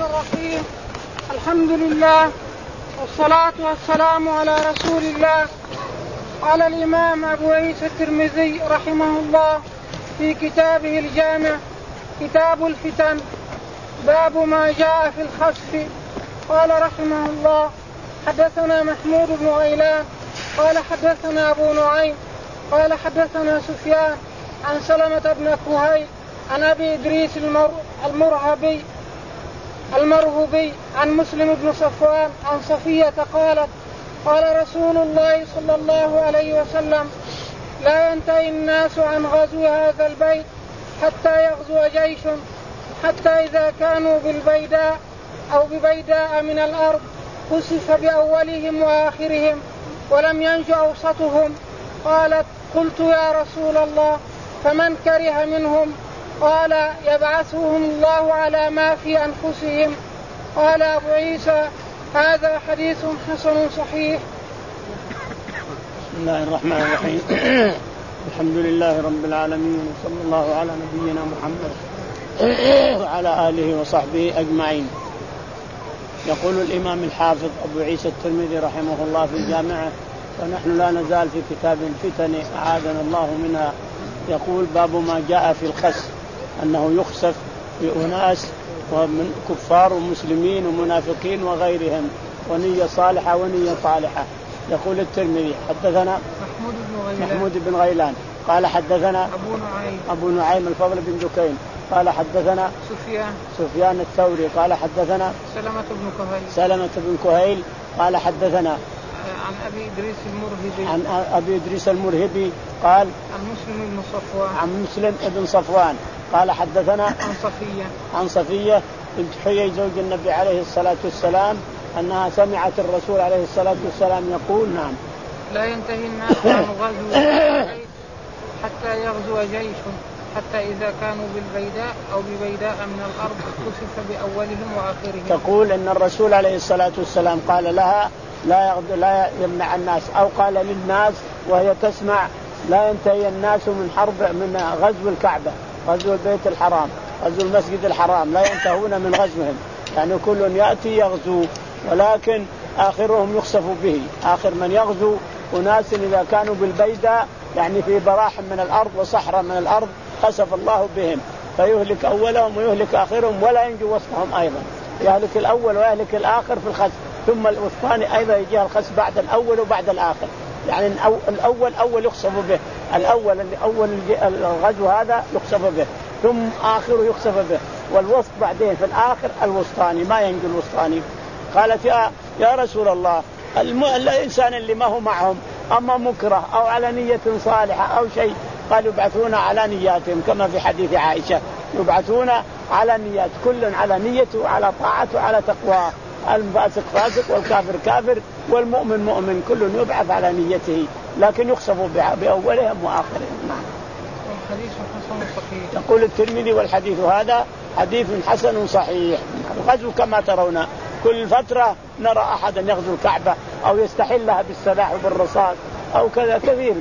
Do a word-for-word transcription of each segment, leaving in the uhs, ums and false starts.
الرحيم. الحمد لله والصلاة والسلام على رسول الله. قال الإمام أبو عيسى الترمذي رحمه الله في كتابه الجامع كتاب الفتن باب ما جاء في الخسف. قال رحمه الله: حدثنا محمود بن غيلان قال حدثنا أبو نعيم قال حدثنا سفيان عن سلمة بن كهيل عن أبي إدريس المرهبي المرهبي عن مسلم بن صفوان عن صفية قالت: قال رسول الله صلى الله عليه وسلم: لا ينتهي الناس عن غزو هذا البيت حتى يغزو جيش، حتى إذا كانوا بالبيداء أو ببيداء من الأرض خسف بأولهم وآخرهم ولم ينج أوسطهم. قالت: قلت يا رسول الله فمن كره منهم؟ قال: يبعثهم الله على ما في أنفسهم. قال أبو عيسى: هذا حديث حسن صحيح. بسم الله الرحمن الرحيم. الحمد لله رب العالمين، وصلى الله على نبينا محمد وعلى آله وصحبه أجمعين. يقول الإمام الحافظ أبو عيسى الترمذي رحمه الله في جامعه، ونحن لا نزال في كتاب الفتن أعاذنا الله منها. يقول: باب ما جاء في الخسف، أنه يخسف في أناس ومن كفار ومسلمين ومنافقين وغيرهم، ونية صالحة ونية صالحة. يقول الترمذي: حدثنا محمود بن غيلان, محمود بن غيلان قال حدثنا أبو نعيم أبو نعيم الفضل بن دكين قال حدثنا سفيان سفيان الثوري قال حدثنا سلمة بن كهيل سلمة بن كهيل قال حدثنا عن أبي إدريس المرهبي عن أبي إدريس المرهبي قال عن مسلم بن صفوان عن مسلم بن صفوان قال حدثنا عن صفية عن صفية بنت حيي زوج النبي عليه الصلاة والسلام أنها سمعت الرسول عليه الصلاة والسلام يقول: نعم، لا ينتهي الناس عن غزو حتى يغزو جيش، حتى إذا كانوا بالبيداء أو ببيداء من الأرض خسف بأولهم وآخرهم. تقول إن الرسول عليه الصلاة والسلام قال لها: لا يغزو لا يمنع الناس، أو قال للناس وهي تسمع: لا ينتهي الناس من حرب من غزو الكعبة، غزو البيت الحرام، غزو المسجد الحرام، لا ينتهون من غزوهم، يعني كل يأتي يغزو، ولكن آخرهم يخسف به. آخر من يغزو أناس إذا كانوا بالبيداء، يعني في براح من الأرض وصحراء من الأرض، خسف الله بهم فيهلك أولهم ويهلك آخرهم ولا ينجو وسطهم أيضا، يهلك الأول ويهلك الآخر في الخسف، ثم الوسطاني أيضا يجيها الخسف بعد الأول وبعد الآخر. يعني الأول أول يخسف به، الأول أول الغزو هذا يخسف به، ثم آخره يخسف به، والوسط بعدين في الآخر الوسطاني ما ينجو الوسطاني. قالت: يا يا رسول الله، الإنسان اللي ما هو معهم أما مكره أو على نية صالحة أو شيء، قال: يبعثون على نياتهم، كما في حديث عائشة: يبعثون على نيات، كل على نيته وعلى طاعته وعلى تقواه، الفاسق فاسق والكافر كافر والمؤمن مؤمن، كل يبعث على نيته، لكن يخسف بأولهم وآخرهم. الحديث حسن صحيح. يقول الترمذي: والحديث هذا حديث حسن صحيح. الغزو كما ترون كل فترة نرى أحدا يغزو الكعبة أو يستحلها بالسلاح وبالرصاص أو كذا كثير.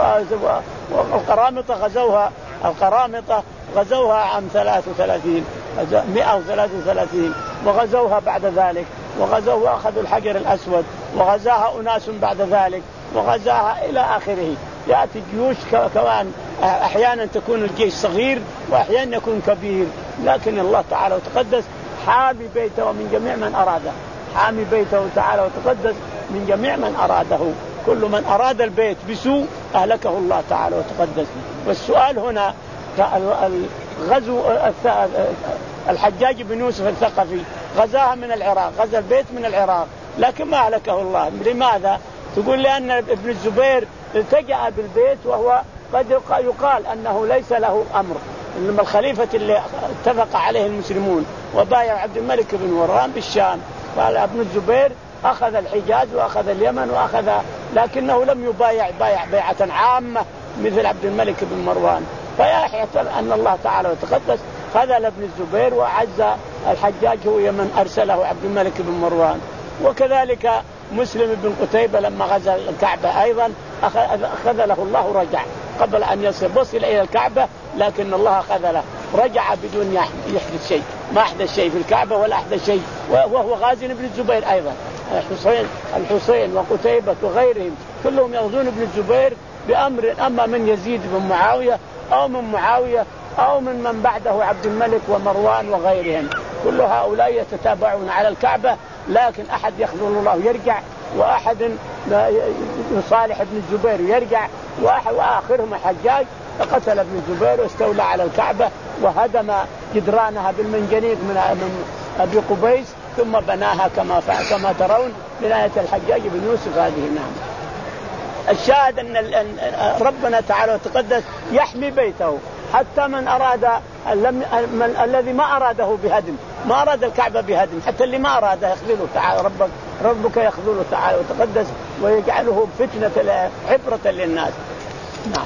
والقرامطة غزوها القرامطة غزوها عام ثلاث وثلاثين مئة وثلاث وثلاثين، وغزوها بعد ذلك، وغزوها أخذوا الحجر الأسود، وغزاها أناس بعد ذلك، وغزاها إلى آخره. يأتي جيوش كمان، أحيانا تكون الجيش صغير وأحيانا يكون كبير، لكن الله تعالى وتقدس حامي بيته ومن جميع من أراده، حامي بيته تعالى وتقدس من جميع من أراده. كل من أراد البيت بسوء أهلكه الله تعالى وتقدس. والسؤال هنا: الغزو الحجاج بن يوسف الثقفي غزاها من العراق، غزا البيت من العراق، لكن ما أهلكه الله. لماذا؟ تقول: لأن ابن الزبير التجأ بالبيت، وهو قد يقال أنه ليس له أمر، إنما الخليفة اللي اتفق عليه المسلمون وبايع عبد الملك بن مروان بالشام، قال ابن الزبير أخذ الحجاز وأخذ اليمن وأخذ، لكنه لم يبايع بايع بيعة عامة مثل عبد الملك بن مروان. فيحيى أن الله تعالى وتقدس خذل ابن الزبير وعز الحجاج هو من أرسله عبد الملك بن مروان. وكذلك مسلم بن قتيبة لما غزا الكعبة أيضا خذله الله، رجع قبل أن يصل وصل إلى الكعبة، لكن الله خذله، رجع بدون يحدث شيء. ما أحدث شيء في الكعبة ولا أحدث شيء، وهو غازي ابن الزبير أيضا. الحسين الحسين وقتيبة وغيرهم كلهم يغزون ابن الزبير بأمر، أما من يزيد بن معاوية أو من معاوية أو من من بعده عبد الملك ومروان وغيرهم، كل هؤلاء يتتابعون على الكعبة، لكن أحد يخذل الله يرجع، وأحد يصالح ابن الزبير ويرجع، وأحد وآخرهم الحجاج فقتل ابن الزبير واستولى على الكعبة وهدم جدرانها بالمنجنيق من أبي قبيس ثم بناها كما كما ترون بناية الحجاج بن يوسف هذه. نعم. الشاهد أن ربنا تعالى وتقدس يحمي بيته حتى من أراد من الذي ما أراده بهدم، ما أراد الكعبة بهدم، حتى اللي ما أراده يخذله تعالى ربك ربك يخذله تعالى وتقدس ويجعله فتنة عبرة للناس. نعم.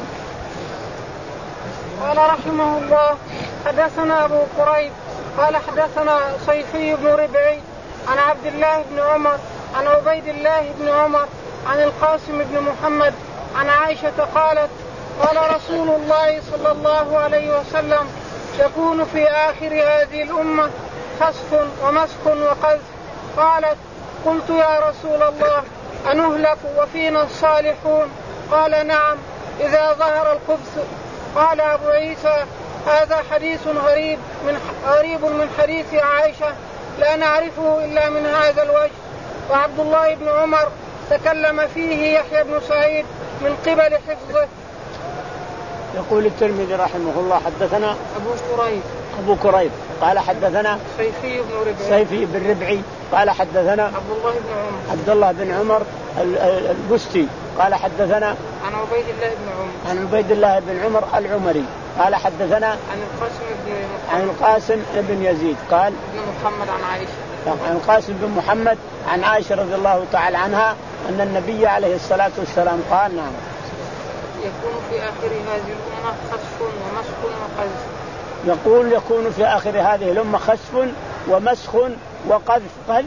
قال رحمه الله حدثنا أبو قريب قال حدثنا صيفي بن ربعي عن عبد الله بن عمر عن عبيد الله بن عمر عن القاسم بن محمد عن عائشة قالت قال رسول الله صلى الله عليه وسلم يكون في آخر هذه الأمة خسف ومسخ وقذف. قالت قلت يا رسول الله أنهلك وفينا الصالحون؟ قال نعم إذا ظهر الخبث. قال أبو عيسى هذا حديث غريب من غريب من حديث عائشة لا نعرفه إلا من هذا الوجه. وعبد الله بن عمر تكلم فيه يحيى بن سعيد من قبل حفظه. يقول الترمذي رحمه الله حدثنا أبو قريب أبو كريب قال حدثنا صيفي بن ربعي صيفي بن ربعي قال حدثنا عبد الله بن عمر عبد الله بن عمر البستي قال حدثنا عن عبيد الله بن عمر عن عبيد الله بن عمر العمري قال حدثنا عن القاسم بن عن القاسم بن يزيد قال بن محمد عن عائشة عن القاسم بن محمد عن عائشة رضي الله تعالى عنها أن النبي عليه الصلاة والسلام قال نعم يكون في آخر هذه الأمة خسف ومسخ وقذف. يقول يكون في آخر هذه الأمة خسف ومسخ وقذف. قذف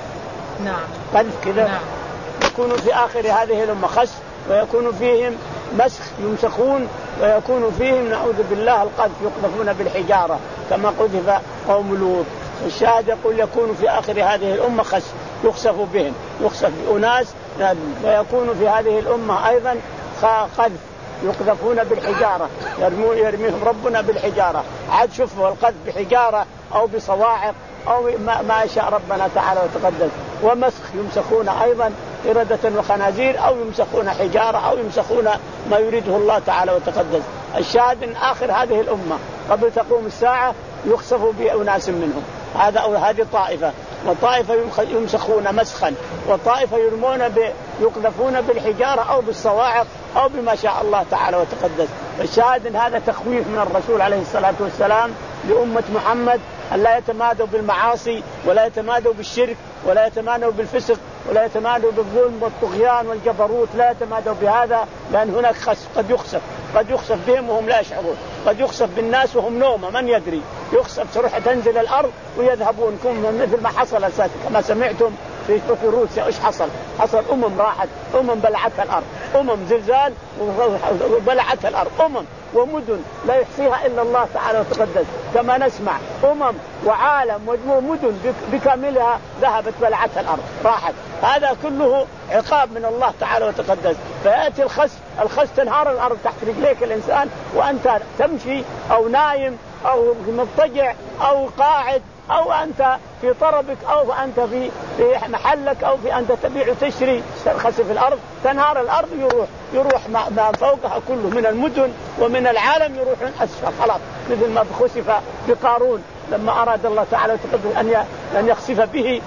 نعم قذف كذا نعم. يكون في آخر هذه الأمة خسف ويكون فيهم مسخ يمسخون ويكون فيهم نعوذ بالله القذف يقذفون بالحجارة كما قذف قوم لوط. الشاهد يقول يكون في آخر هذه الأمة خسف يخسف بهم يخسف بأناس ويكون في هذه الأمة أيضا قذف يقذفون بالحجارة يرمون يرميهم ربنا بالحجارة. عاد شوفوا القذف بحجارة أو بصواعق أو ما, ما شاء ربنا تعالى وتقدس. ومسخ يمسخون أيضا قردة وخنازير أو يمسخون حجارة أو يمسخون ما يريده الله تعالى وتقدس. الشاهد من آخر هذه الأمة قبل تقوم الساعة يخسف بأناس منهم. هذا أو هذه طائفة وطائفة يمسخون مسخا وطائفة يرمون ب... يقذفون بالحجارة أو بالصواعق أو بما شاء الله تعالى وتقدس. الشاهد إن هذا تخويف من الرسول عليه الصلاة والسلام لأمة محمد أن لا يتمادوا بالمعاصي ولا يتمادوا بالشرك ولا يتمادوا بالفسق ولا يتمادوا بالظلم والطغيان والجبروت، لا يتمادوا بهذا، لأن هناك خسف قد يخسف قد يخسف بهم وهم لا يشعرون، قد يخسف بالناس وهم نومة من يدري، يخسف تروح تنزل الأرض ويذهبون مثل ما حصل أساسا كما سمعتم في في روسيا. إيش حصل؟ حصل أمم راحت، أمم بلعتها الأرض، أمم زلزال وبلعتها الأرض، أمم ومدن لا يحصيها إلا الله تعالى وتقدس كما نسمع، أمم وعالم ومدن بكاملها ذهبت بلعتها الأرض راحت. هذا كله عقاب من الله تعالى وتقدس. فيأتي الخس الخس تنهار الأرض تحت رجليك الإنسان وأنت تمشي أو نايم أو مضطجع أو قاعد أو أنت في طربك أو أنت في في محلك أو في أنت تبيع وتشتري، تنخسف الأرض تنهار الأرض يروح يروح ما, ما فوقها كله من المدن ومن العالم يروحون أسفل خلاص، مثل ما خسف بقارون لما أراد الله تعالى أن أن يخسف به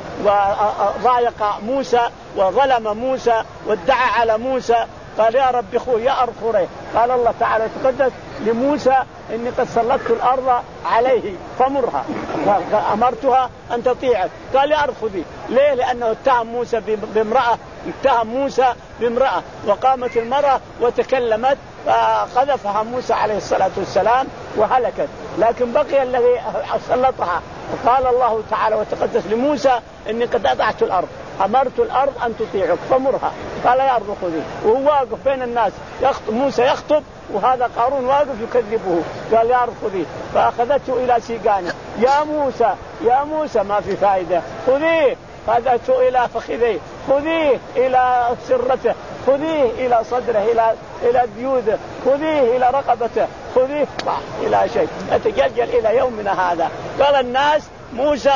وضايق موسى وظلم موسى وادعى على موسى، قال يا رب خذ يا أرض خذي، قال الله تعالى تقدس لموسى إني قد سلطت الأرض عليه فمرها، أمرتها أن تطيعك، قال يا أرض خذي. ليه؟ لأنه اتهم موسى بامرأة، اتهم موسى بامرأة وقامت المرأة وتكلمت فقذفها موسى عليه الصلاة والسلام وهلكت، لكن بقي الذي سلطها. وقال الله تعالى وتقدس لموسى إني قد أضعت الأرض، أمرت الأرض أن تطيعك فمرها، قال يا أرض خذي. وهو واقف بين الناس يخطب موسى يخطب وهذا قارون واقف يكذبه. قال يا رب خذيه، فأخذته إلى سيقانه. يا موسى يا موسى ما في فائدة، خذيه. فأخذته إلى فخذيه، خذيه إلى سرته، خذيه إلى صدره، إلى إلى ديوده، خذيه إلى رقبته، خذيه إلى شيء يتجلجل إلى يومنا هذا. قال الناس موسى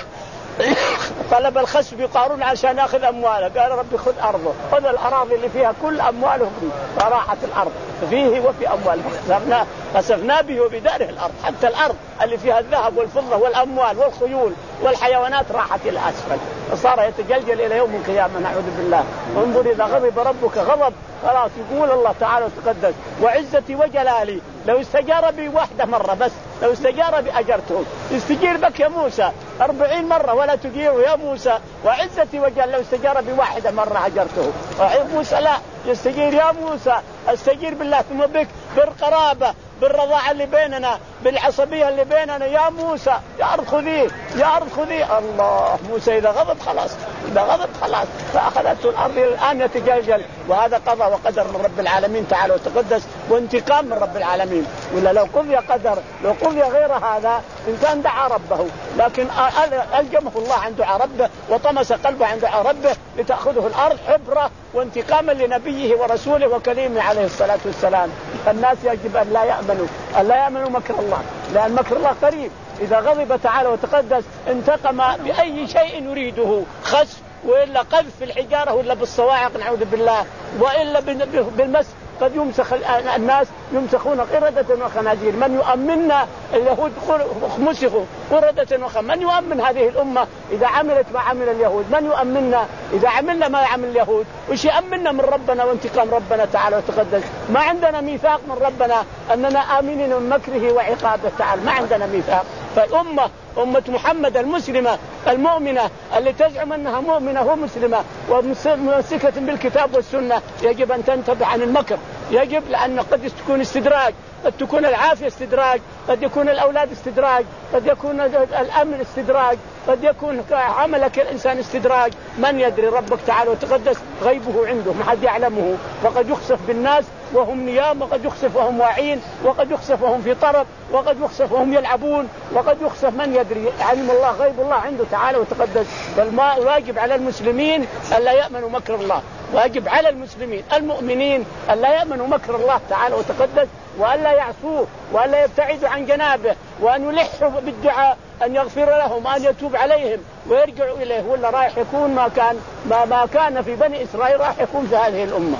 طلب الخسف بقارون عشان ياخذ أمواله. قال ربي خذ أرضه، خذ الأراضي اللي فيها كل أمواله فيه، فراحت الأرض فيه وفي أمواله، خسفنا خسفنا به وبداره الأرض، حتى الأرض اللي فيها الذهب والفضة والأموال والخيول والحيوانات راحت إلى أسفل، فصار يتجلجل إلى يوم القيامة نعوذ بالله. انظر إذا غضب ربك غضب خلاص يقول الله تعالى وتقدس وعزتي وجلالي لو استجار بي واحدة مرة بس، لو استجار بي أجرته. يستجير بك يا موسى أربعين مرة ولا تجيره يا موسى، وعزتي وجل لو استجار بي واحدة مرة أجرته. موسى لا يستجير يا موسى، استجير بالله ثم بك بالقرابة بالرضاعة اللي بيننا بالعصبية اللي بيننا يا موسى، يا أرض خذيه يا أرض خذيه. الله موسى إذا غضب خلاص، إذا غضب خلاص، فأخذته الأرض الآن يتجلجل. وهذا قضاء وقدر من رب العالمين تعالى وتقدس، وانتقام من رب العالمين. ولا لو قضي قدر، لو قضي غير هذا إنسان دعا ربه، لكن ألجمه الله عن دعاء ربه وطمس قلبه عن دعاء ربه لتأخذه الأرض حبرة وانتقاما لنبيه ورسوله وكريمه عليه الصلاة والسلام. الناس يجب أن لا يأمنوا أن لا يأمنوا مكر الله، لأن مكر الله قريب. إذا غضب تعالى وتقدس انتقم بأي شيء يريده، خسف وإلا قذف في الحجارة وإلا بالصواعق نعوذ بالله، وإلا بالمس. قد يمسخ الناس يمسخون قردة وخنازير. من يؤمننا؟ اليهود مسخوا قردة وخنازير. من يؤمن هذه الأمة إذا عملت ما عمل اليهود؟ من يؤمننا إذا عملنا ما يعمل اليهود؟ وش يأمننا من ربنا وانتقام ربنا تعالى وتقدس؟ ما عندنا ميثاق من ربنا أننا آمنين من مكره وعقابه تعالى، ما عندنا ميثاق. فالأمة أمة محمد المسلمة المؤمنة اللي تزعم أنها مؤمنة ومسلمة وممسكة بالكتاب والسنة يجب أن تنتبه عن المكر. يجب، لأن قد تكون استدراج، قد تكون العافية استدراج، قد يكون الأولاد استدراج، قد يكون الأمن استدراج، قد يكون عملك الإنسان استدراج. من يدري؟ ربك تعالى وتقدس غيبه عنده ما حد يعلمه. وقد يخسف بالناس وهم نيام، وقد يخسف وهم واعين، وقد يخسف وهم في طرب، وقد يخسف وهم يلعبون، وقد يخسف. من يدري؟ علم الله غيب الله عنده تعالى وتقدس. فالما واجب على المسلمين ألا يأمنوا مكر الله، واجب على المسلمين المؤمنين ألا يأمنوا مكر الله تعالى وتقدس، وألا يعصوه، وألا يبتعدوا عن جنابه، وأن يلحوا بالدعاء أن يغفر لهم، أن يتوب عليهم ويرجعوا إليه، ولا رايح يكون ما كان ما, ما كان في بني إسرائيل راح يكون في هذه الأمة.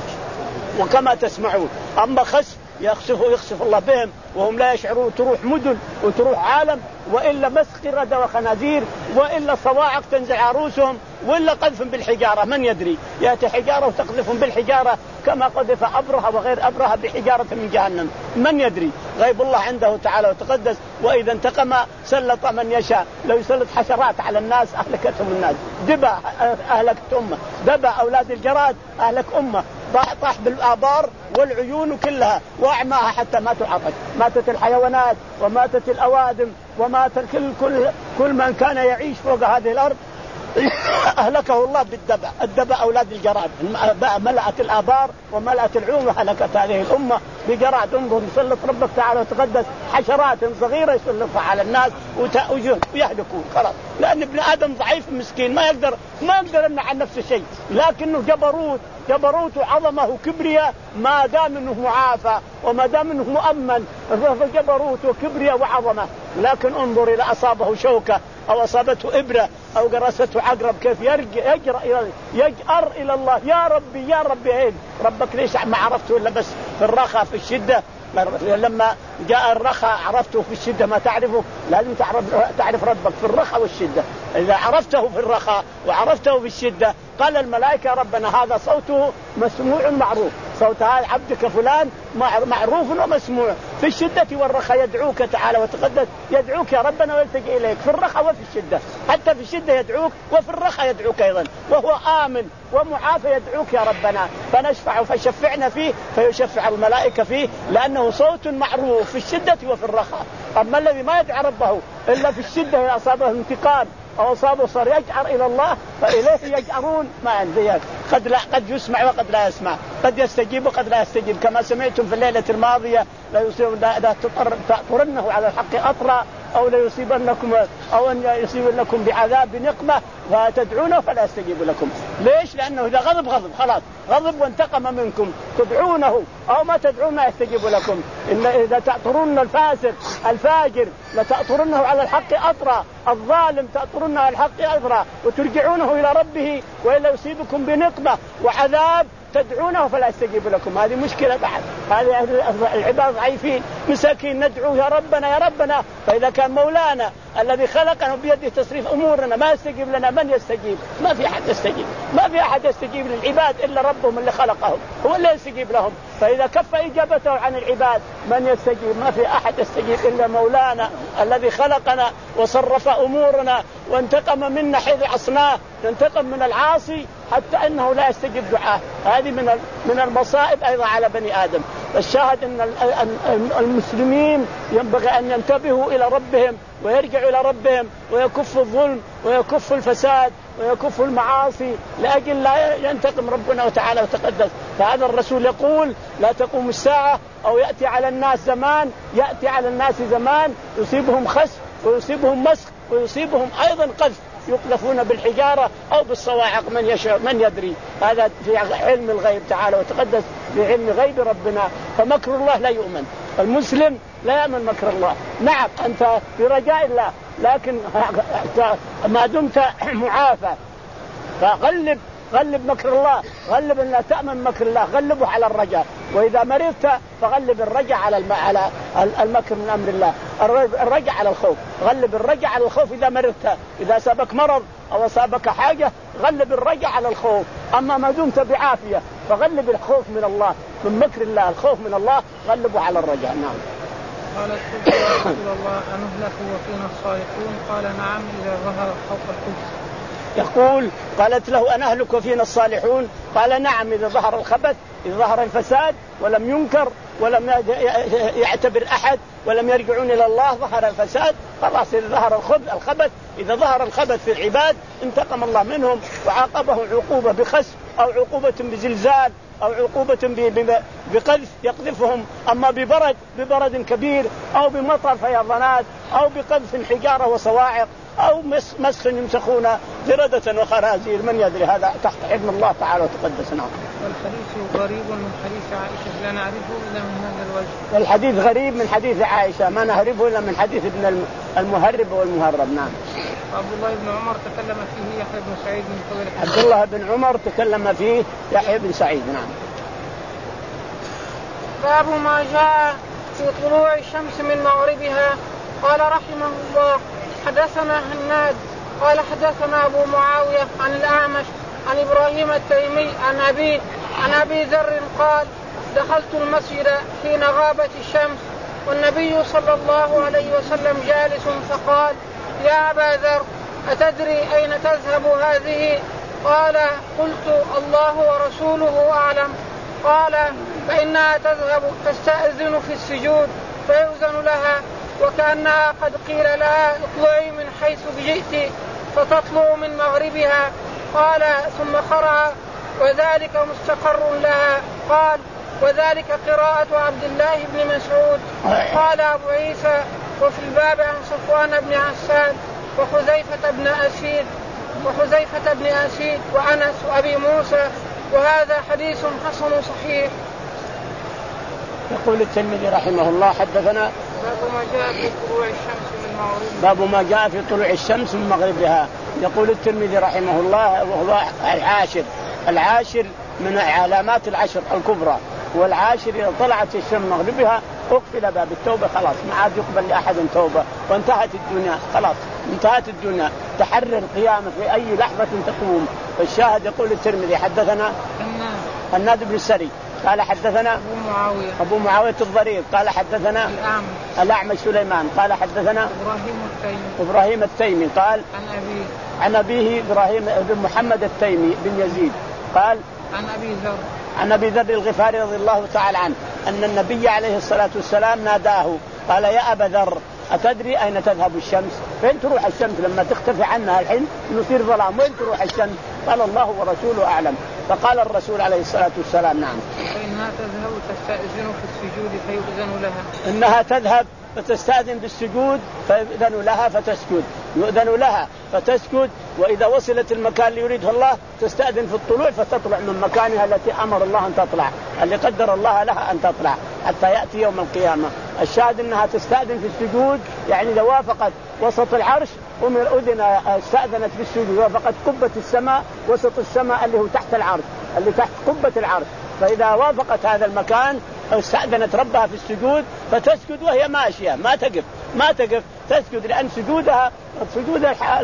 وكما تسمعون أما خسف يخسف يخسف الله بهم وهم لا يشعرون، تروح مدن وتروح عالم، وإلا مسخ قردة وخنازير، وإلا صواعق تنزع عروسهم، وإلا قذف بالحجارة. من يدري؟ يأتي حجارة وتقذفهم بالحجارة كما قذف أبرهة وغير أبرهة بحجارة من جهنم. من يدري؟ غيب الله عنده تعالى وتقدس. وإذا انتقم سلط من يشاء، لو يسلط حشرات على الناس أهلكتهم الناس، دبا أهلكت أمة، دبا أولاد الجراد أهلك أمة، طاح بالآبار والعيون كلها وأعماها حتى ماتوا عطش، ماتت الحيوانات وماتت الأوادم ومات كل كل كل من كان يعيش فوق هذه الأرض أهلكه الله بالدبع. الدبع أولاد الجراد، ملأت الآبار وملأت العيون وهلكت هذه الأمة بجراد. انظر يسلط ربك تعالى وتقدس حشرات صغيرة يسلطها على الناس ويهلكون خلاص، لأن ابن آدم ضعيف مسكين ما يقدر ما يقدر يمنع عن نفسه شيء، لكنه جبروت جبروت وعظمه وكبرياء ما دام انه معافى وما دام انه مؤمن، فجبروت وكبرياء وعظمه. لكن انظر إذا أصابه شوكة أو أصابته إبرة أو قرصته عقرب كيف يرجع يجرأ إلى يجأر إلى الله، يا ربي يا ربي عين ربك ليش ما عرفته إلا بس في الرخاء في الشدة. لما جاء الرخاء عرفته في الشدة ما تعرفه، لازم تعرف تعرف ربك في الرخاء والشدة. إذا عرفته في الرخاء وعرفته في الشدة قال الملائكة ربنا هذا صوته مسموع معروف، صوت هذا عبدك فلان معروف ومسموع، في الشدة والرخاء يدعوك تعالى وتقدس، يدعوك يا ربنا ويلتجئ إليك في الرخاء وفي الشدة، حتى في الشدة يدعوك وفي الرخاء يدعوك أيضا، وهو آمن ومعافى يدعوك يا ربنا، فنشفع فشفعنا فيه فيشفع الملائكة فيه، لأنه صوت معروف في الشدة وفي الرخاء. أما الذي ما يدعى ربه إلا في الشدة أصابه انتقام أو أصابه صار يجأر إلى الله فإليه يجأرون. ما عندي قد لا قد يسمع وقد لا يسمع، قد يستجيب وقد لا يستجيب، كما سمعتم في الليلة الماضية لا يصيب لا تطرنه على الحق أطرا أو لا يصيبنكم أو أن يصيبنكم بعذاب بنقمة فتدعونه فلا يستجيب لكم. ليش؟ لأنه إذا غضب غضب خلاص غضب وانتقم منكم، تدعونه أو ما تدعون ما يستجيب لكم. إن إذا تأطرون الفاسق الفاجر لتأطرونه على الحق أطرا، الظالم تأطرونه على الحق أطرا وترجعونه إلى ربه وإلا يصيبكم بنقمة وعذاب تدعونه فلا يستجيب لكم. هذه مشكلة بعد، هذه العباد ضعيفين مساكين، ندعو يا ربنا يا ربنا، فإذا كان مولانا الذي خلقنا بيده تصريف أمورنا ما يستجيب لنا من يستجيب؟ ما في أحد يستجيب، ما في أحد يستجيب للعباد إلا ربهم اللي خلقهم هو اللي يستجيب لهم. فإذا كف إجابته عن العباد من يستجيب؟ ما في أحد يستجيب إلا مولانا الذي خلقنا وصرف أمورنا وانتقم منا حيث عصناه، ينتقم من العاصي حتى أنه لا يستجيب دعاه. هذه من من المصائب أيضا على بني آدم. الشاهد أن المسلمين ينبغي أن ينتبهوا إلى ربهم ويرجعوا إلى ربهم ويكفوا الظلم ويكفوا الفساد ويكفوا المعاصي لأجل لا ينتقم ربنا وتعالى وتقدس. فهذا الرسول يقول لا تقوم الساعة أو يأتي على الناس زمان، يأتي على الناس زمان يصيبهم خسف ويصيبهم مسخ ويصيبهم أيضا قذف، يقذفون بالحجارة أو بالصواعق من يشاء من يدري. هذا في علم الغيب تعالى وتقدس، في علم غيب ربنا. فمكر الله لا يؤمن، المسلم لا يأمن مكر الله. نعم أنت في رجاء الله لكن ما دمت معافى فغلب غلب مكر الله، غلب أن لا تأمن مكر الله، غلبه على الرجاء. وإذا مرضت فغلب الرجاء على الم... على المكر من أمر الله، الرجاء على الخوف، غلب الرجاء على الخوف إذا مرضت. إذا سبك مرض أو أصابك حاجة غلب الرجاء على الخوف. أما ما دمت بعافية فغلب الخوف من الله، من مكر الله، الخوف من الله غلبه على الرجاء. نعم. قال قلت يا رسول الله أنهلك وفينا الصالحون؟ قال نعم إذا ظهر خوف القدس. يقول قالت له أنهلك وفينا الصالحون؟ قال نعم إذا ظهر الخبث، إذا ظهر الفساد ولم ينكر ولم يعتبر أحد ولم يرجعون إلى الله ظهر الفساد خلاص. إذا ظهر الخبث إذا ظهر الخبث في العباد انتقم الله منهم وعاقبهم عقوبة بخسف أو عقوبة بزلزال أو عقوبة بقذف يقذفهم، أما ببرد ببرد كبير أو بمطر فيضانات أو بقذف حجارة وصواعق أو مسخ يمسخون قردة وخنازير من يدري. هذا تحت علم الله تعالى وتقدس. نعم. والحديث غريب من حديث عائشة لا نعرفه إلا من هذا الوجه. والحديث غريب من حديث عائشة ما نعرفه إلا من حديث ابن المهرب والمهرب. نعم. عبد الله بن عمر تكلم فيه يحيى بن سعيد من قبل. عبد الله بن عمر تكلم فيه يحيى بن سعيد. نعم. باب ما جاء في طلوع الشمس من مغربها. قال رحمه الله حدثنا هناد قال حدثنا أبو معاوية عن الأعمش عن إبراهيم التيمي عن أبي عن أبي ذر قال دخلت المسجد حين غابت الشمس والنبي صلى الله عليه وسلم جالس فقال يا أبا ذر أتدري أين تذهب هذه؟ قال قلت الله ورسوله أعلم. قال فإنها تذهب تستأذن في السجود فيؤذن لها وكأنها قد قيل لها اطلعي من حيث جئت فتطلع من مغربها. قال ثم قرأ وذلك مستقر لها. قال وذلك قراءة عبد الله بن مسعود. قال أبو عيسى وفي الباب عن صفوان بن عسان وحذيفة بن أسيد وحذيفة بن أسيد وأنس وأبي موسى وهذا حديث حسن صحيح. يقول الترمذي رحمه الله حدثنا باب ما جاء في طلوع الشمس من مغربها. باب ما جاء في طلوع الشمس من مغربها. يقول الترمذي رحمه الله وهو العاشر العاشر من علامات العشر الكبرى، والعاشر إذا طلعت الشمس من مغربها أقفل باب التوبة خلاص ما عاد يقبل لأحد توبة وانتهت الدنيا خلاص انتهت الدنيا تحرر القيامة في أي لحظة تقوم. الشاهد يقول الترمذي حدثنا هناد بن السري قال حدثنا أبو معاوية أبو معاوية الضرير قال حدثنا الأعمش الأعمش سليمان قال حدثنا إبراهيم التيمي إبراهيم التيمي قال عن أبيه عن أبيه إبراهيم بن محمد التيمي بن يزيد قال عن أبي ذر عن أبي ذر الغفاري رضي الله تعالى عنه أن النبي عليه الصلاة والسلام ناداه قال يا أبا ذر أتدري أين تذهب الشمس؟ فين تروح الشمس لما تختفي عنها الحين نصير ظلام؟ وين تروح الشمس؟ قال الله ورسوله أعلم. فقال الرسول عليه الصلاة والسلام نعم. فإنها تذهب تستأذن في السجود فيؤذن لها. إنها تذهب فتستأذن بالسجود فيؤذن لها فتسجد، يؤذن لها فتسجد. وإذا وصلت المكان اللي يريده الله تستأذن في الطلوع فتطلع من مكانها التي أمر الله أن تطلع، اللي قدر الله لها أن تطلع حتى يأتي يوم القيامة. الشاهد أنها تستأذن في السجود، يعني إذا وافقت وسط العرش أذن استأذنت في السجود، وافقت قبة السماء وسط السماء اللي هو تحت العرش، اللي تحت قبة العرش، فإذا وافقت هذا المكان استأذنت ربها في السجود فتسجد وهي ماشية، ما تقف ما تقف تسجد، لأن سجودها سجود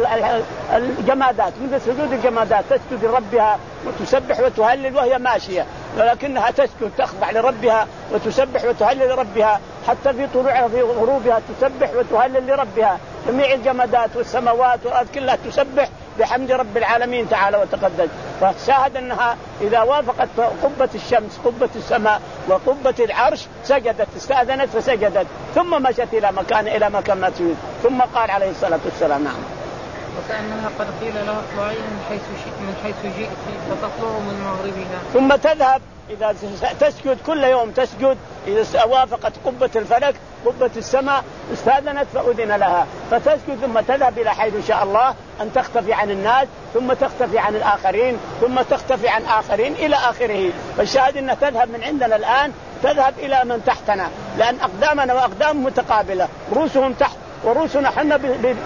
الجمادات مثل سجود الجمادات، تسجد لربها وتسبح وتهلل وهي ماشية، ولكنها تسجد تخضع لربها وتسبح وتهلل لربها، حتى في طلوعها في غروبها تسبح وتهلل لربها. جميع الجمادات والسماوات والأرض كلها تسبح بحمد رب العالمين تعالى وتقدس. فشاهد أنها إذا وافقت قبة الشمس قبة السماء وقبة العرش سجدت، استأذنت فسجدت، ثم مشت إلى مكان إلى مكان ما تريد، ثم قال عليه الصلاة والسلام نعم. وكأنها قد قيل لها اطلعي من حيث شئت من حيث جئت فتطلع من مغربها. ثم تذهب إذا تسجد كل يوم تسجد، إذا وافقت قبة الفلك قبة السماء استأذنت فأذن لها فتسجد، ثم تذهب إلى حيث شاء الله أن تختفي عن الناس، ثم تختفي عن الآخرين، ثم تختفي عن آخرين إلى آخره. فالشاهد أنها تذهب من عندنا الآن تذهب إلى من تحتنا، لأن أقدامنا وأقدام متقابلة، رؤوسهم تحت ورؤوسنا حنا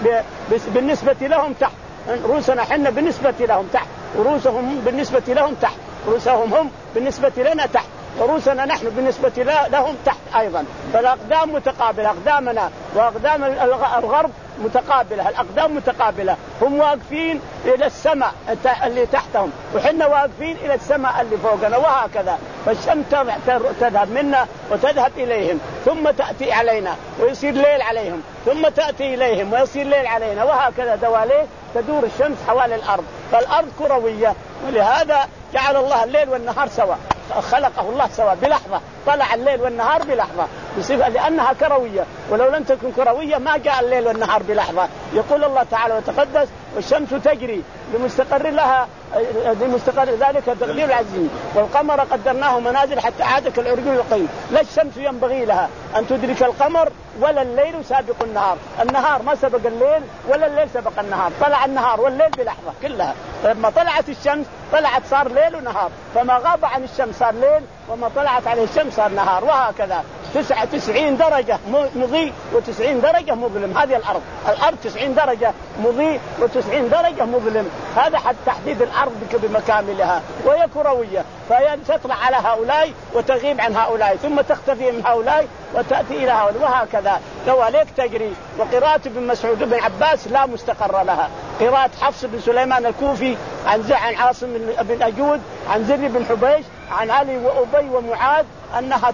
بالنسبة لهم تحت، رؤوسنا حنا بالنسبة لهم تحت ورؤوسهم بالنسبة لهم تحت، رؤوسهم هم بالنسبة لنا تحت ورؤوسنا نحن بالنسبة لهم تحت أيضا. فالأقدام متقابلة، أقدامنا وأقدام الغرب متقابلة، الأقدام متقابلة، هم واقفين إلى السماء اللي تحتهم وحنا واقفين إلى السماء اللي فوقنا، وهكذا. فالشمس تذهب منا وتذهب إليهم ثم تأتي علينا ويصير ليل عليهم، ثم تأتي إليهم ويصير ليل علينا، وهكذا دواليه تدور الشمس حوالي الأرض. فالأرض كروية، ولهذا جعل الله الليل والنهار سوا، خلقه الله سوا بلحظة، طلع الليل والنهار بلحظة بصفة لأنها كروية، ولو لم تكن كروية ما جاء الليل والنهار بلحظة. يقول الله تعالى وتقدس والشمس تجري لمستقر لها لمستقر ذلك تقدير العزيز، والقمر قدرناه منازل حتى عاد كالعرجون القيم. لا الشمس ينبغي لها أن تدرك القمر ولا الليل سابق النهار، النهار ما سبق الليل ولا الليل سبق النهار، طلع النهار والليل بلحظة كلها. لما طلعت الشمس طلعت صار ليل ونهار، فما غاب عن الشمس صار ليل وما طلعت عليه الشمس صار نهار، وهكذا. تسعة تسعين درجة مضيء وتسعين درجة مظلم. هذه الأرض الأرض تسعين درجة مضيء وتسعين درجة مظلم، هذا حد تحديد الأرض بمكاملها، وهي كروية، فهي تطلع على هؤلاء وتغيب عن هؤلاء، ثم تختفي من هؤلاء وتأتي إلى هؤلاء، وهكذا دواليك تجري. وقراءة ابن مسعود بن عباس لا مستقر لها. قراءة حفص بن سليمان الكوفي عن عن عاصم بن أجود عن زر بن حبيش عن علي وأبي ومعاذ أنها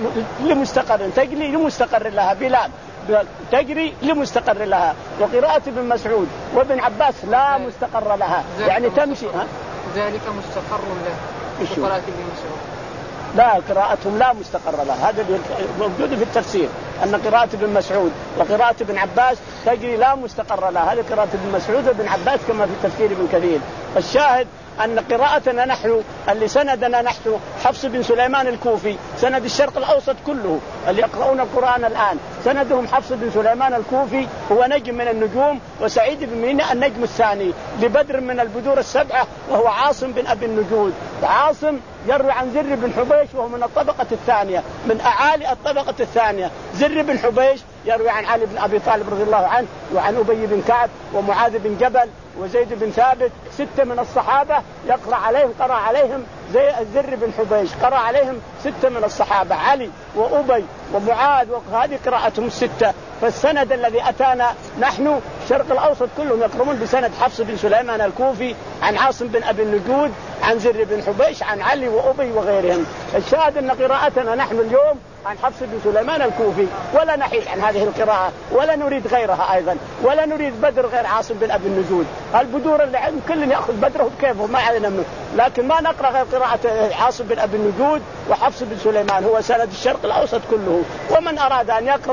لمستقر تجري لمستقر لها، بلال تجري لمستقر لها. وقراءة ابن مسعود وابن عباس لا مستقر لها، يعني تمشي. ها؟ ذلك مستقر له قراءة ابن مسعود. لا قراءتهم لا مستقر لها، هذا موجود في التفسير أن قراءة ابن مسعود وقراءة ابن عباس تجري لا مستقر لها، هذه قراءة ابن مسعود وابن عباس كما في تفسير ابن كثير. الشاهد أن قراءتنا نحن اللي سندنا نحن حفص بن سليمان الكوفي، سند الشرق الأوسط كله اللي يقرؤون القرآن الآن سندهم حفص بن سليمان الكوفي، هو نجم من النجوم، وسعيد بن ميناء النجم الثاني لبدر من البدور السبعة، وهو عاصم بن أبي النجود. عاصم يروي عن زر بن حبيش وهو من الطبقة الثانية، من أعالي الطبقة الثانية. زر بن حبيش يروي عن علي بن أبي طالب رضي الله عنه وعن أبي بن كعب ومعاذ بن جبل وزيد بن ثابت، ستة من الصحابة يقرأ عليهم قرأ عليهم زي الزر بن حبيش، قرأ عليهم ستة من الصحابة، علي وأبي ومعاذ، وهذه قراءتهم الستة. فالسند الذي أتانا نحن الشرق الأوسط كلهم يقرؤون بسند حفص بن سليمان الكوفي عن عاصم بن أبي النجود عن زر بن حبيش عن علي وأبي وغيرهم. الشاهد أن قراءتنا نحن اليوم عن حفص بن سليمان الكوفي، ولا نحيد عن هذه القراءة ولا نريد غيرها أيضا، ولا نريد بدر غير عاصم بن أبي النجود. البدور اللي عند كل يأخذ بدره بكيفه ما علينا منه، لكن ما نقرأ غير قراءة عاصم بن أبي النجود وحفص بن سليمان، هو سند الشرق الأوسط كله. ومن أراد أن يقرأ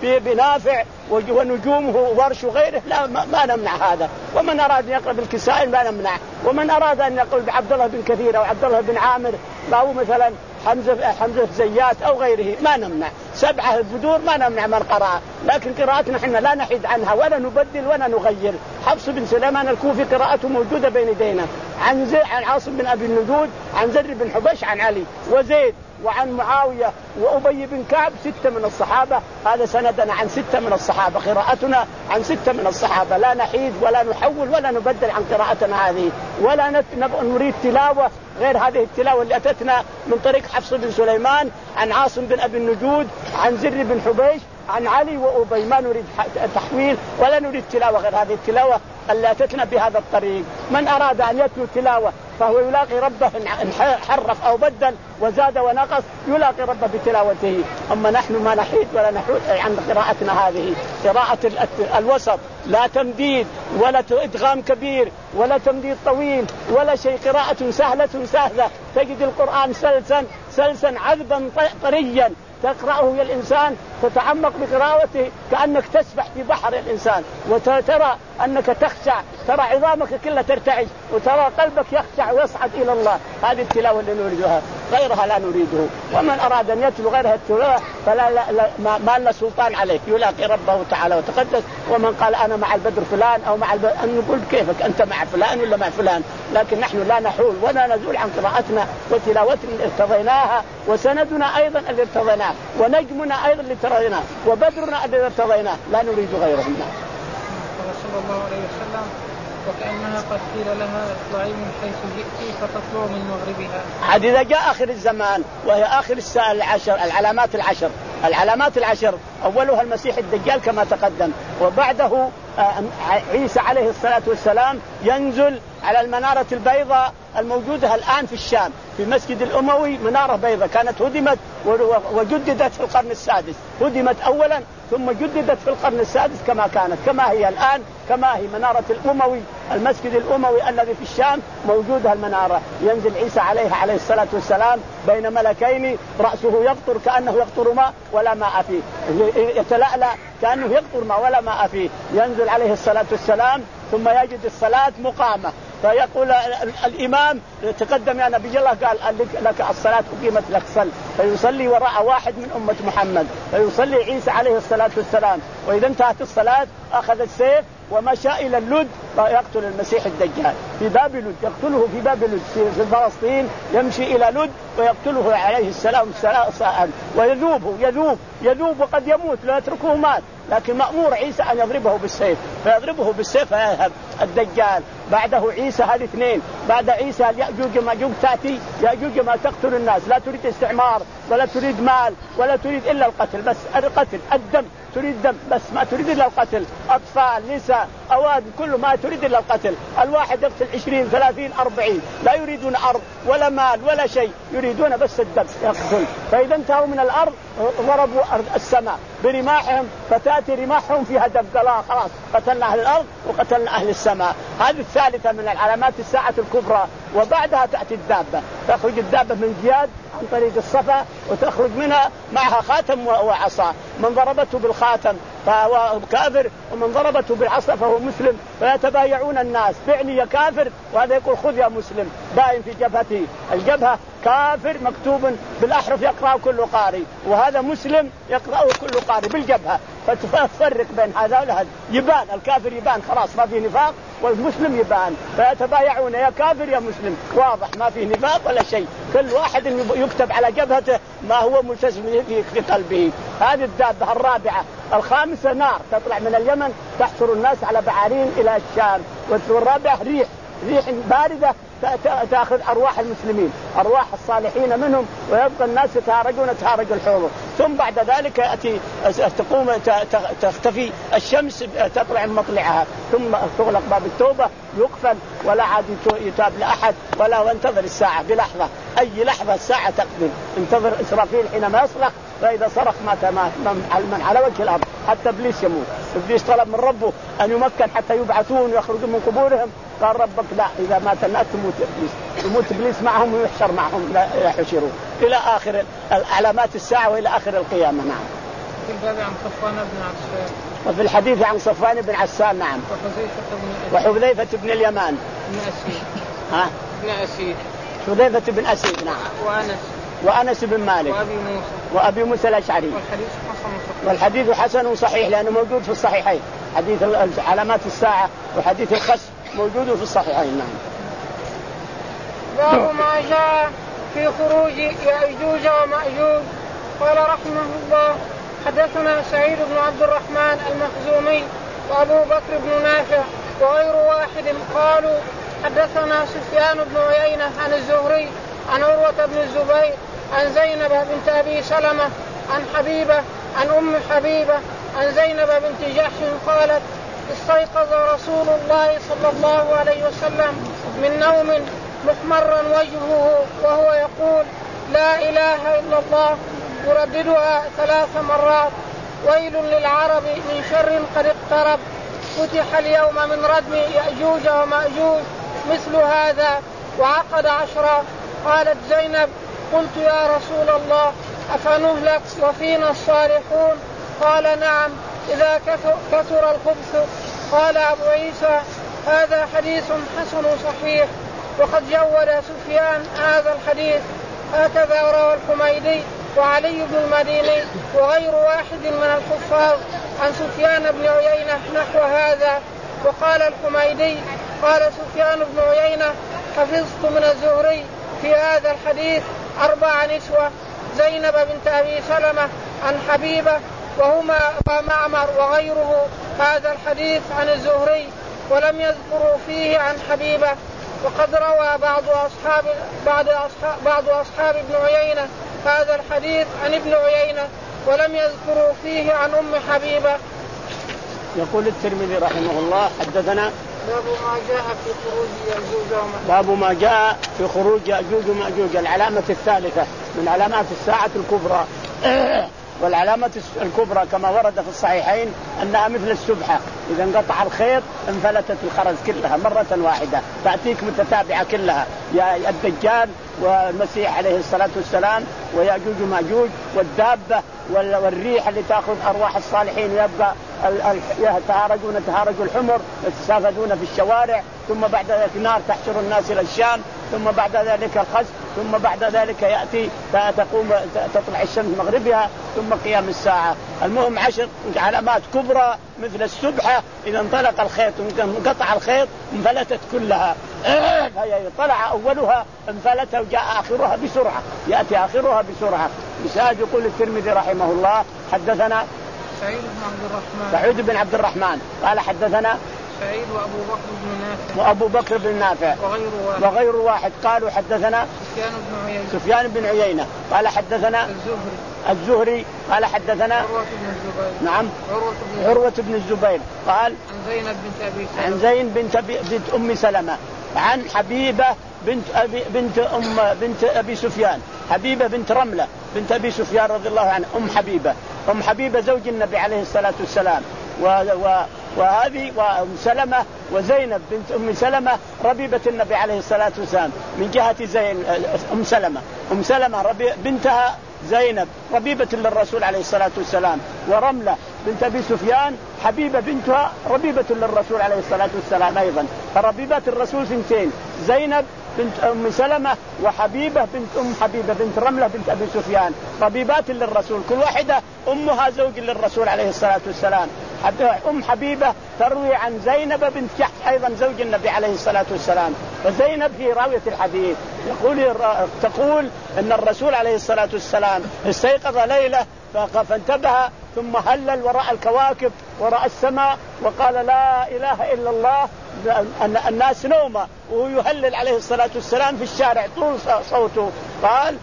بنافع ونجومه ورش وغيره لا ما نمنع هذا. ومن أراد أن يقرأ بالكسائي ما نمنع، ومن أراد أن يقرأ بعبد الله بن كثير أو عبد الله بن عامر أو مثلا حمزة حمزة زيات أو غيره ما نمنع. سبعة البدور ما نمنع من قرأ، لكن قراءتنا احنا لا نحيد عنها ولا نبدل ولا نغير. حفص بن سليمان الكوفي قراءته موجودة بين يدينا، عن زي عن عاصم بن أبي النجود، عن زر بن حبيش، عن علي وزيد وعن معاوية وأبي بن كعب، ستة من الصحابة. هذا سندنا عن ستة من الصحابة، قراءتنا عن ستة من الصحابة، لا نحيد ولا نحول ولا نبدل عن قراءتنا هذه، ولا نريد تلاوة غير هذه التلاوة اللي أتتنا من طريق حفص بن سليمان عن عاصم بن أبي النجود عن زر بن حبيش عن علي وأبي. ما نريد تحويل ولا نريد تلاوة غير هذه التلاوة اللي أتتنا بهذا الطريق. من أراد أن يتلو تلاوة فهو يلاقي ربه إن حرف أو بدل وزاد ونقص يلاقي ربه بتلاوته. أما نحن ما نحيد ولا نحول عن قراءتنا هذه، قراءة الوسط، لا تمديد ولا إدغام كبير ولا تمديد طويل ولا شيء، قراءة سهلة سهلة، تجد القرآن سلسا سلسا عذبا طريا تقرأه يا الإنسان، تتعمق بقراءته كأنك تسبح في بحر الإنسان، وترى أنك تخشع، ترى عظامك كلها ترتعش، وترى قلبك يخشع ويصعد إلى الله. هذه التلاوة اللي نريدها، غيرها لا نريده. ومن أراد أن يتلو غيرها التلاوة فلا لا لا ما, ما لنا سلطان عليه، يلاقي ربه تعالى وتقدس. ومن قال أنا مع البدر فلان أو مع البدر، أن نقول كيفك أنت مع فلان ولا مع فلان، لكن نحن لا نحول ولا نزول عن قراءتنا وتلاوتنا اللي ارتضيناها، وسندنا أيضا اللي ارتضيناه، ونجمنا أيضا اللي ارتضيناه، وبدرنا اللي ارتضيناه، لا نريد غيرهم. صلى الله عليه وسلم وكأنها قد قيل لها اطلعي من حيث جئتي فتطلع من مغربها. عاد إذا جاء آخر الزمان وهي آخر الساعة العشر، العلامات العشر، العلامات العشر أولها المسيح الدجال كما تقدم، وبعده عيسى عليه الصلاة والسلام ينزل على المنارة البيضاء الموجودة الآن في الشام في مسجد الأموي. منارة بيضاء كانت هدمت وجددت في القرن السادس، هدمت أولا ثم جددت في القرن السادس كما كانت كما هي الآن، كما هي منارة الأموي، المسجد الأموي الذي في الشام موجودة المنارة. ينزل عيسى عليه عليه الصلاة والسلام بين ملكين، رأسه يقطر كأنه يقطر ماء ولا ماء فيه، يتلألأ كأنه يقطر ماء ولا ماء فيه. ينزل عليه الصلاة والسلام ثم يجد الصلاة مقامة، فيقول الإمام تقدم يا نبي الله، قال لك الصلاة قيمت لك صل، فيصلي وراء واحد من أمة محمد، فيصلي عيسى عليه الصلاة والسلام، وإذا انتهت الصلاة أخذ السيف ومشى إلى اللد فيقتل المسيح الدجال في باب لد، يقتله في باب لد في فلسطين، يمشي إلى لد ويقتله عليه السلام ويذوبه يذوب يذوب وقد يموت لا يتركه مات، لكن مأمور عيسى أن يضربه بالسيف، فيضربه بالسيف فيذهب الدجال. بعده عيسى، هذه اثنين. بعد عيسى يأجوج ومأجوج تأتي، يأجوج ما تقتل الناس، لا تريد استعمار ولا تريد مال ولا تريد إلا القتل، بس القتل الدم، تريد دم بس ما تريد إلا القتل، أطفال نساء أواد كل ما تريد إلا القتل. الواحد يقتل عشرين ثلاثين أربعين، لا يريدون أرض ولا مال ولا شيء، يريدون بس الدم يقتل. فإذا انتهوا من الأرض ضربوا السماء برماحهم، فتأتي رماحهم فيها دم، قال خلاص قتلنا أهل الأرض وقتلنا أهل السماء. هذه الثالثة من العلامات الساعة الكبرى. وبعدها تأتي الدابة، تخرج الدابة من زياد عن طريق الصفا، وتخرج منها معها خاتم وعصا، من ضربته بالخاتم فهو كافر، ومن ضربته بالعصا فهو مسلم، فيتبايعون الناس، بعني يا كافر، وهذا يقول خذ يا مسلم، باين في جبهته الجبهة كافر مكتوب بالأحرف يقرأ كل قارئ، وهذا مسلم يقرأه كل قارئ بالجبهة، فتفرق بين هذا وهذا، يبان الكافر يبان خلاص ما في نفاق، والمسلم يبان، فيتبايعون يا كافر يا مسلم، واضح ما في نفاق ولا شيء، كل واحد يكتب على جبهته ما هو ملتزم في قلبه. هذه الدابة الرابعة. الخامسة نار تطلع من اليمن تحصر الناس على بعارين إلى الشام. والرابعة ريح ريح باردة تأخذ أرواح المسلمين، أرواح الصالحين منهم، ويبقى الناس يتهارجون تهارج الحوض. ثم بعد ذلك يأتي تقوم تختفي الشمس تطلع من مطلعها، ثم تغلق باب التوبة يقفل ولا عاد يتاب لأحد ولا وانتظر الساعة بلحظة، أي لحظة الساعة تقبل، انتظر إسرافيل حينما يصرخ، فإذا صرخ مات من على وجه الأرض، حتى إبليس يموت. إبليس طلب من ربه أن يمكن حتى يبعثون ويخرجون من قبورهم، قال ربك لا، إذا مات الناس تموت إبليس، يموت إبليس معهم ويحشر معهم لا يحشرون، إلى آخر علامات الساعة وإلى آخر القيامة. نعم. في الباب عن صفوان بن عسان. وفي الحديث عن صفوان بن عسان نعم. وحذيفة بن اليمان. بن أسيد. ها؟ بن أسيد. حذيفة بن أسيد نعم. وأنس. وأنس بن مالك. وأبي موسى. وأبي موسى الأشعري. والحديث حسن صحيح. والحديث حسن صحيح لأنه موجود في الصحيحين، حديث علامات الساعة وحديث الخسف موجود في الصحيحين نعم. باب ما جاء في خروج يأجوج ومأجوج. قال رحمه الله حدثنا سعيد بن عبد الرحمن المخزومي وأبو بكر بن نافع وغير واحد قالوا حدثنا سفيان بن عيينة عن الزهري عن عروة بن الزبير عن زينب بنت أبي سلمة عن حبيبة عن أم حبيبة عن زينب بنت جحش قالت استيقظ رسول الله صلى الله عليه وسلم من نوم محمرا وجهه وهو يقول لا إله إلا الله يرددها ثلاث مرات ويل للعرب من شر قد اقترب فتح اليوم من ردم يأجوج ومأجوج مثل هذا وعقد عشرا. قالت زينب قلت يا رسول الله أفنهلك وفينا الصالحون؟ قال نعم إذا كثر الخبث. قال أبو عيسى هذا حديث حسن صحيح. وقد جود سفيان هذا الحديث هكذا روى الحميدي وعلي بن المديني وغير واحد من الحفاظ عن سفيان بن عيينة نحو هذا. وقال الحميدي قال سفيان بن عيينة حفظت من الزهري في هذا الحديث أربع نسوة زينب بنت أبي سلمة عن حبيبة وهما معمر وغيره هذا الحديث عن الزهري ولم يذكروا فيه عن حبيبة. وقد روى بعض أصحاب بعض أصحاب, بعض أصحاب ابن عيينة هذا الحديث عن ابن عيينة ولم يذكروا فيه عن أم حبيبة. يقول الترمذي رحمه الله حدثنا باب ما جاء في خروج يأجوج ومأجوج. باب ما جاء في خروج يأجوج ومأجوج العلامة الثالثة من علامات الساعة الكبرى. والعلامة الكبرى كما ورد في الصحيحين أنها مثل السبحة إذا انقطع الخيط انفلتت الخرز كلها مرة واحدة تأتيك متتابعة كلها يا الدجال والمسيح عليه الصلاة والسلام ويأجوج ومأجوج والدابة والريح اللي تأخذ أرواح الصالحين يبقى يتهارجون تهارج الحمر يتسافدون في الشوارع ثم بعد ذلك نار تحشر الناس إلى الشام ثم بعد ذلك الخسف ثم بعد ذلك يأتي تقوم تطلع الشمس مغربها ثم قيام الساعة. المهم عشر علامات كبرى مثل السبحة إذا انطلق الخيط انقطع الخيط انفلتت كلها فهي طلع أولها انفلت وجاء آخرها بسرعة يأتي آخرها بسرعة. مساعد يقول الترمذي رحمه الله حدثنا سعيد بن عبد الرحمن سعيد بن عبد الرحمن قال حدثنا سعيد وأبو بكر بن نافع وأبو بكر بن نافع وغير واحد, وغير واحد قالوا حدثنا سفيان بن عيينة سفيان بن عيينة قال حدثنا الزهري الزهري قال حدثنا عروة بن الزبير نعم عروة بن, عروة بن الزبير قال عن زينب بنت أبي سلمة عن زين بنت, بنت أم سلمة عن حبيبة بنت أبي بنت أم بنت أبي سفيان حبيبة بنت رملة بنت أبي سفيان رضي الله عنها أم حبيبة أم حبيبة زوج النبي عليه الصلاة والسلام و و وهذه وأم سلمة وزينب بنت أم سلمة ربيبة النبي عليه الصلاة والسلام من جهة زين أم سلمة أم سلمة ربي بنتها زينب ربيبة للرسول عليه الصلاة والسلام ورملة بنت أبي سفيان حبيبة بنتها ربيبة للرسول عليه الصلاة والسلام أيضا. فربيبات الرسول سنتين زينب بنت أم سلمة وحبيبة بنت أم حبيبة بنت رملة بنت أبي سفيان ربيبات للرسول كل واحدة أمها زوج للرسول عليه الصلاة والسلام. أم حبيبة تروي عن زينب بنت جحش أيضا زوج النبي عليه الصلاة والسلام. فزينب هي راوية الحديث يقول تقول أن الرسول عليه الصلاة والسلام استيقظ ليلة فانتبه ثم هلل وراء الكواكب وراء السماء وقال لا إله إلا الله الناس نومة وهو يهلل عليه الصلاة والسلام في الشارع طول صوته قال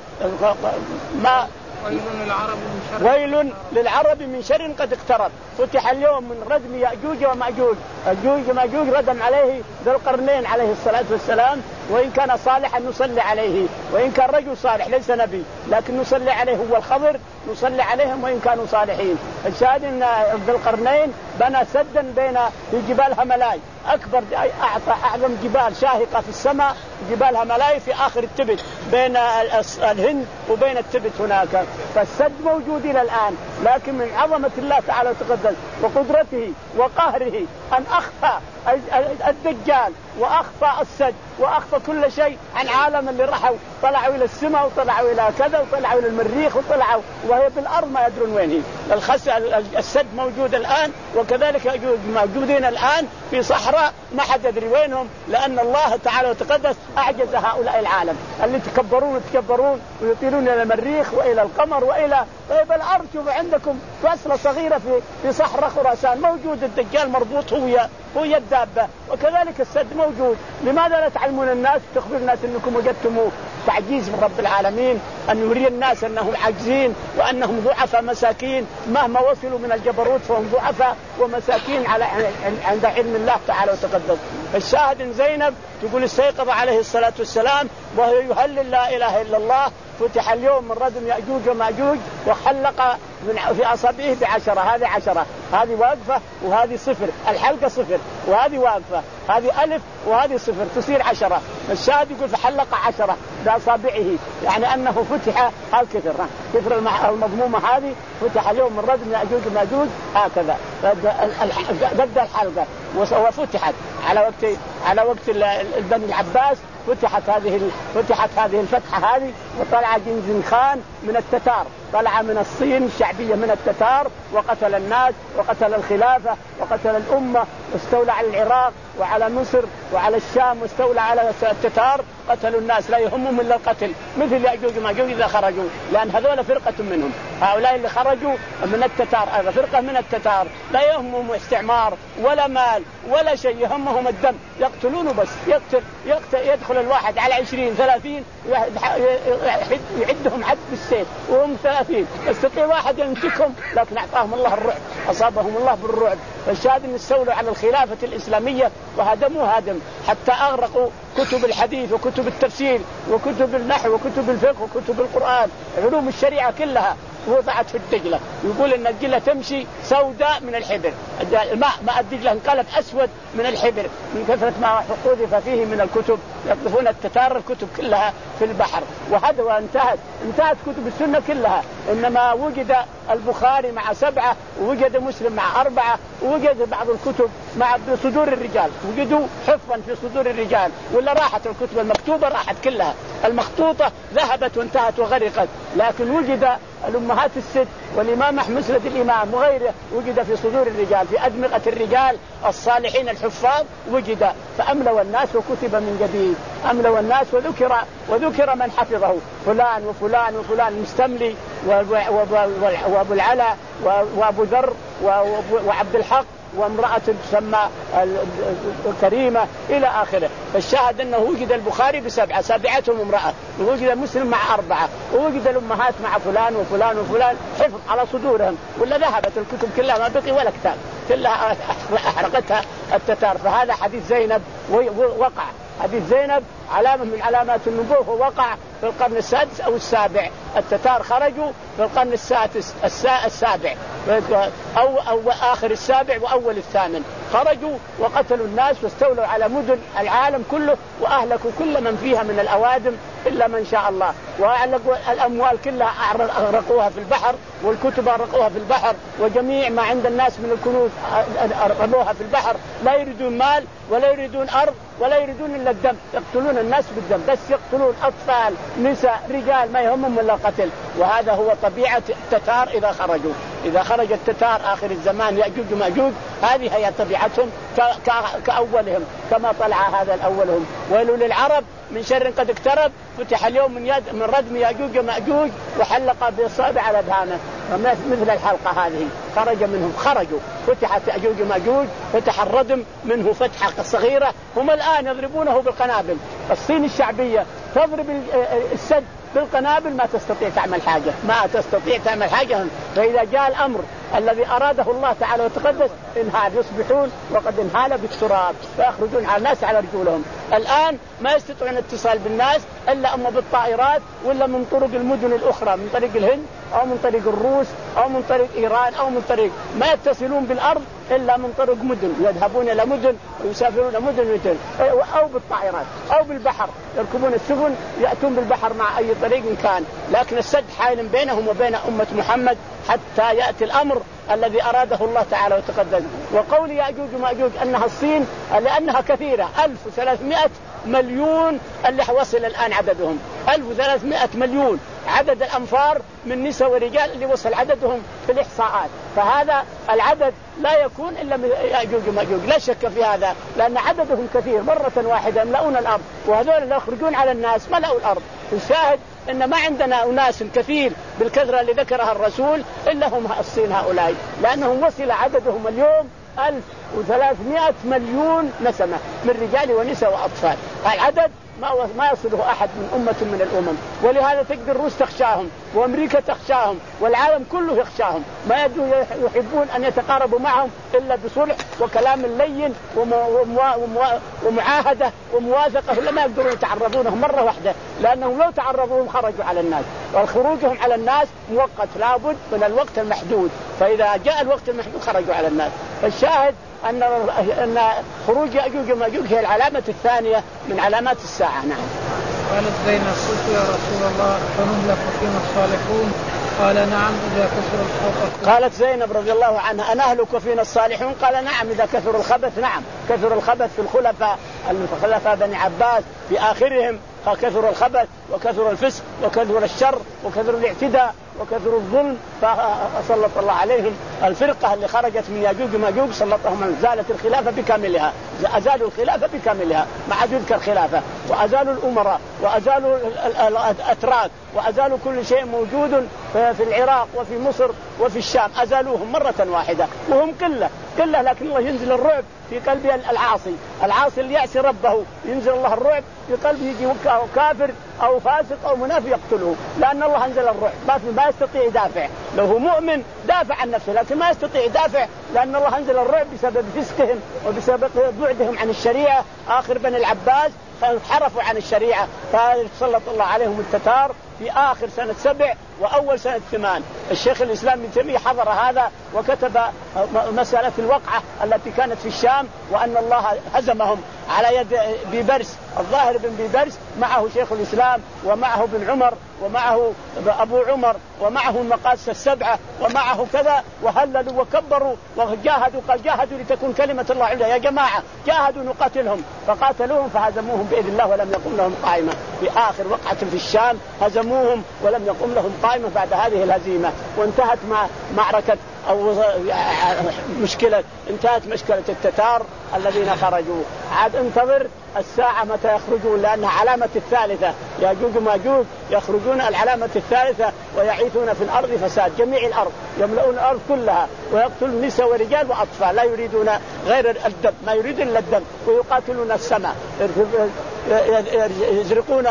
ما ويل للعرب من شر ويل للعرب من شر قد اقترب. فتح اليوم من ردم يأجوج ومأجوج. يأجوج ومأجوج ردم عليه ذو القرنين عليه الصلاة والسلام وإن كان صالحا نصلي عليه وإن كان رجل صالح ليس نبي لكن نصلي عليه هو الخضر نصلي عليهم وإن كانوا صالحين. الشاهد أن ذو القرنين بنى سدا بين جبال هملاي أكبر أعطى أعظم جبال شاهقة في السماء، جبالها ملاي في آخر التبت بين الهند وبين التبت هناك. فالسد موجود إلى الآن، لكن من عظمة الله تعالى وتقدس وقدرته وقهره أن أخفى الدجال وأخفى السد وأخفى كل شيء عن عالم اللي رحوا، طلعوا إلى السماء وطلعوا إلى كذا وطلعوا إلى المريخ وطلعوا وهي بالأرض ما يدرون وين هي. الخس السد موجود الآن، وكذلك موجودين الآن في صحراء ما حد يدري وينهم، لأن الله تعالى وتقدس أعجز هؤلاء العالم اللي يتكبرون ويتكبرون ويطيرون إلى المريخ وإلى القمر وإلى طيب الأرض. شوفوا عندكم فاصلة صغيرة في في صحراء خراسان موجود الدجال مربوط هو هو الدابة، وكذلك السد موجود. لماذا لا تعلمون الناس تخبر الناس أنكم وجدتموه؟ تعجيز من رب العالمين أن يري الناس أنهم عاجزين وأنهم ضعفاء مساكين، مهما وصلوا من الجبروت فهم ضعفاء ومساكين على عند علم الله تعالى وتقدس. الشاهد إن زينب تقول استيقظ عليه الصلاة والسلام وهو يهلل لا إله إلا الله، فتح اليوم من ردم يأجوج ومأجوج وحلق في أصابعه بعشرة. هذه عشرة، هذه واقفة وهذه صفر، الحلقة صفر وهذه واقفة، هذه ألف وهذه صفر تصير عشرة. الشاهد يقول فحلق عشرة بأصابعه، يعني أنه فتح هالكثر كثر المضمومة هذه، فتح اليوم من ردم يأجوج ومأجوج هكذا قد الحلقة وفتحت على وقت على وقت بني العباس. فتحت هذه فتحت هذه الفتحة هذه، وطلع جنزن خان من التتار، طلع من الصين الشعبية من التتار وقتل الناس وقتل الخلافة وقتل الأمة، واستولى على العراق وعلى مصر وعلى الشام، واستولى على التتار، قتلوا الناس لا يهمهم إلا القتل، مثل يأجوج ومأجوج إذا خرجوا، لأن هذول فرقة منهم، هؤلاء اللي خرجوا من التتار هذا فرقة من التتار لا يهمهم استعمار ولا مال ولا شيء، يهمهم الدم، يقتلونه بس، يقتل, يقتل يدخل الواحد على عشرين ثلاثين يعدهم عد بالسيف وهم ثلاثين، يستطيع واحد يمسكهم، لكن أعطاهم الله الرعب، أصابهم الله بالرعب. فالشاهد أن استولوا على الخلافة الإسلامية وهدموا هدم حتى أغرقوا كتب الحديث وكتب التفسير وكتب النحو وكتب الفقه وكتب القرآن، علوم الشريعة كلها وضعت في الدجلة. يقول أن الدجلة تمشي سوداء من الحبر، الماء ماء الدجلة انقلب أسود من الحبر من كثرة ما قذف فيه من الكتب، يقذفون التتار الكتب كلها في البحر. وهذا وانتهت انتهت كتب السنة كلها، إنما وجد البخاري مع سبعة ووجد مسلم مع أربعة ووجد بعض الكتب مع صدور الرجال، وجدوا حفظا في صدور الرجال، ولا راحت الكتب المكتوبة راحت كلها، المخطوطة ذهبت وانتهت وغرقت، لكن وجد الأمهات الست والإمام أحمد مسند الإمام وغيره وجد في صدور الرجال، في أدمغة الرجال الصالحين الحفاظ وجد، فأملوا الناس وكتب من جديد، أملوا الناس وذكر وذكر من حفظه، فلان وفلان وفلان المستملي وأبو العلا وأبو ذر وعبد الحق وامرأة تسمى كريمة إلى آخره. فالشاهد أنه وجد البخاري بسبعة سابعتهم امرأة، ووجد مسلم مع أربعة، ووجد الأمهات مع فلان وفلان وفلان حفظ على صدورهم، ولا ذهبت الكتب كلها ما بقي ولا كتاب، كلها أحرقتها التتار. فهذا حديث زينب وقع، حديث زينب علامة من علامات النبوة، وقع في القرن السادس أو السابع. التتار خرجوا في القرن السادس السابع أو, أو آخر السابع وأول الثامن، خرجوا وقتلوا الناس واستولوا على مدن العالم كله وأهلكوا كل من فيها من الأوادم إلا من شاء الله، وأعلقوا الأموال كلها أغرقوها في البحر، والكتب أغرقوها في البحر، وجميع ما عند الناس من الكنوز أغرقوها في البحر. لا يريدون مال ولا يريدون أرض ولا يريدون إلا الدم، يقتلون الناس بالدم بس، يقتلون أطفال نساء رجال ما يهمهم إلا قتل. وهذا هو طبيعة التتار إذا خرجوا، إذا خرج التتار آخر الزمان يأجوج ومأجوج، هذه هي طبيعتهم كأولهم كما طلع هذا الأولهم. ويل للعرب من شر قد اقترب، فتح اليوم من يد من ردم يأجوج ومأجوج وحلق بإصابع على أذهانه مثل الحلقة هذه، خرج منهم، خرجوا فتحت يأجوج ومأجوج، فتح الردم منه فتحة صغيرة، هم الآن يضربونه بالقنابل. الصين الشعبية تضرب السد بالقنابل ما تستطيع تعمل حاجة، ما تستطيع تعمل حاجة. فإذا جاء الأمر الذي أراده الله تعالى وتقدس انهال، يصبحون وقد انهال بالتراب فيخرجون على الناس على رجولهم. الآن ما يستطيعون الاتصال بالناس إلا أما بالطائرات ولا من طرق المدن الأخرى، من طريق الهند أو من طريق الروس أو من طريق إيران أو من طريق، ما يتصلون بالأرض إلا من طرق مدن، يذهبون إلى مدن ويسافرون مدن مدن أو بالطائرات أو بالبحر، يركبون السفن يأتون بالبحر مع أي طريق كان. لكن السد حائل بينهم وبين أمة محمد حتى يأتي الأمر الذي أراده الله تعالى وتقدم. وقول يأجوج ومأجوج أنها الصين لأنها كثيرة، ألف وثلاثمائة مليون اللي وصل الآن عددهم، ألف وثلاثمائة مليون عدد الأنفار من نساء ورجال اللي وصل عددهم في الإحصاءات. فهذا العدد لا يكون إلا من يأجوج ومأجوج، لا شك في هذا، لأن عددهم كثير مرة واحدة يملؤون الأرض، وهذول اللي يخرجون على الناس ملأوا الأرض. الشاهد إن ما عندنا أناس كثير بالكثرة اللي ذكرها الرسول إلا هم الصين هؤلاء، لأنهم وصل عددهم اليوم ألف وثلاثمائة مليون نسمة من رجال ونساء وأطفال. العدد ما ما يصله أحد من أمة من الأمم، ولهذا تقدر الروس تخشاهم وأمريكا تخشاهم والعالم كله يخشاهم، ما يحبون أن يتقاربوا معهم إلا بصلح وكلام لين ومعاهدة ومواثقة، لما يقدرون يتعرضونهم مرة واحدة، لأنهم لو تعرضوهم خرجوا على الناس، والخروجهم على الناس مؤقت لابد من الوقت المحدود، فإذا جاء الوقت المحدود خرجوا على الناس. فالشاهد أن أن خروج يأجوج ومأجوج هي العلامة الثانية من علامات الساعة. نعم. قالت زينب: قلت يا رسول الله فنهلك فينا الصالحون؟ قال: نعم إذا كثر الخبث. قالت زينب رضي الله عنها: أنهلك فينا الصالحون؟ قال: نعم إذا كثر الخبث. نعم كثر الخبث في الخلفاء، الخلفاء بني عباس في آخرهم كثر الخبث وكثر الفسق وكثر الشر وكثر الاعتداء وكثر الظلم، فسلط الله عليهم الفرقة اللي خرجت من ياجوج وماجوج، سلطهم، زالت الخلافة بكاملها، أزالوا الخلافة بكاملها، ما عاد يذكر خلافة، وأزالوا الأمراء وأزالوا الأتراك وأزالوا كل شيء موجود في العراق وفي مصر وفي الشام، أزالوهم مرة واحدة، وهم قلة قلة، لكن الله ينزل الرعب في قلب العاصي، العاصي اللي يعصي ربه ينزل الله الرعب في قلبه، يجي كافر أو فاسق أو منافق يقتله، لأن الله أنزل الرعب، ما يستطيع يدافع، لو هو مؤمن دافع عن نفسه، لكن ما يستطيع يدافع لأن الله أنزل الرعب بسبب فسقهم وبسبب بعدهم عن الشريعة. آخر بني العباس انحرفوا عن الشريعة، فسلط الله عليهم التتار في آخر سنة سبع وأول سنة ثمان. الشيخ الإسلام ابن تيمية حضر هذا وكتب مسألة الوقعة التي كانت في الشام، وأن الله هزمهم على يد بيبرس، الظاهر بن بيبرس، معه شيخ الإسلام ومعه بن عمر ومعه أبو عمر ومعه المقاس السبعة ومعه كذا، وهللوا وكبروا وجاهدوا، قال جاهدوا لتكون كلمة الله عليا، يا جماعة جاهدوا نقاتلهم، فقاتلوهم فهزموهم بإذن الله ولم يقم لهم قائمة. في آخر وقعة في الشام هزموهم ولم يقم لهم قائمة بعد هذه الهزيمة، وانتهت مع معركة أو مشكلة، انتهت مشكلة التتار الذين خرجوا. عاد انتظر الساعة متى يخرجون، لأنها علامة الثالثة، ياجوج وماجوج يخرجون العلامة الثالثة ويعيثون في الأرض فساد، جميع الأرض يملؤون الأرض كلها ويقتلون نساء ورجال وأطفال، لا يريدون غير الدم، ما يريد إلا الدم، ويقاتلون السماء، يزرقون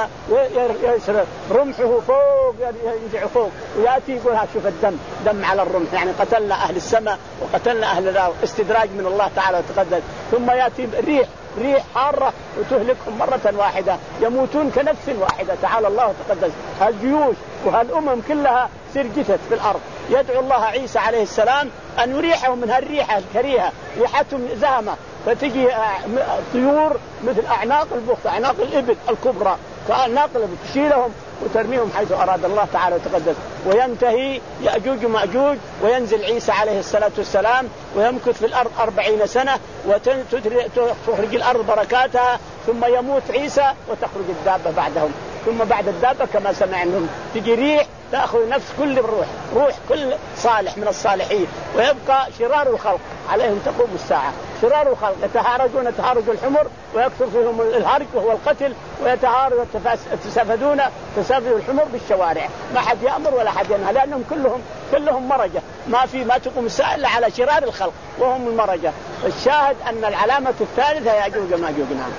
رمحه فوق ينزع فوق ويأتي يقول ها شوف الدم، دم على الرمح، يعني قتلنا أهل السماء وقتلنا أهل الأرض، استدراج من الله تعالى وتقدس. ثم يأتي ريح ريح حارة وتهلكهم مرة واحدة، يموتون كنفس واحدة، تعالى الله وتقدس. الجيوش وهالأمم كلها سرجتت في الأرض، يدعو الله عيسى عليه السلام أن يريحهم من هالريحة الكريهة، ريحتهم زهمة، فتجي طيور مثل أعناق البخت، أعناق الإبل الكبرى كأعناق الإبل، تشيلهم وترميهم حيث أراد الله تعالى وتقدس. وينتهي يأجوج ومأجوج وينزل عيسى عليه الصلاة والسلام ويمكث في الأرض أربعين سنة وتخرج الأرض بركاتها، ثم يموت عيسى وتخرج الدابة بعدهم، ثم بعد الدابة كما سمعناهم تجي ريح تأخذ نفس كل الروح، روح كل صالح من الصالحين، ويبقى شرار الخلق عليهم تقوم الساعة، شرار الخلق يتهارجون تهارج الحمر ويكثر فيهم الهرج وهو القتل، ويتهارج يتسافدون تسافد الحمر بالشوارع، ما حد يأمر ولا حد ينهى، لأنهم كلهم كلهم مرجة، ما في ما تقوم الساعة إلا على شرار الخلق وهم المرجة. الشاهد أن العلامة الثالثة يأجوج وماجوج. نعم.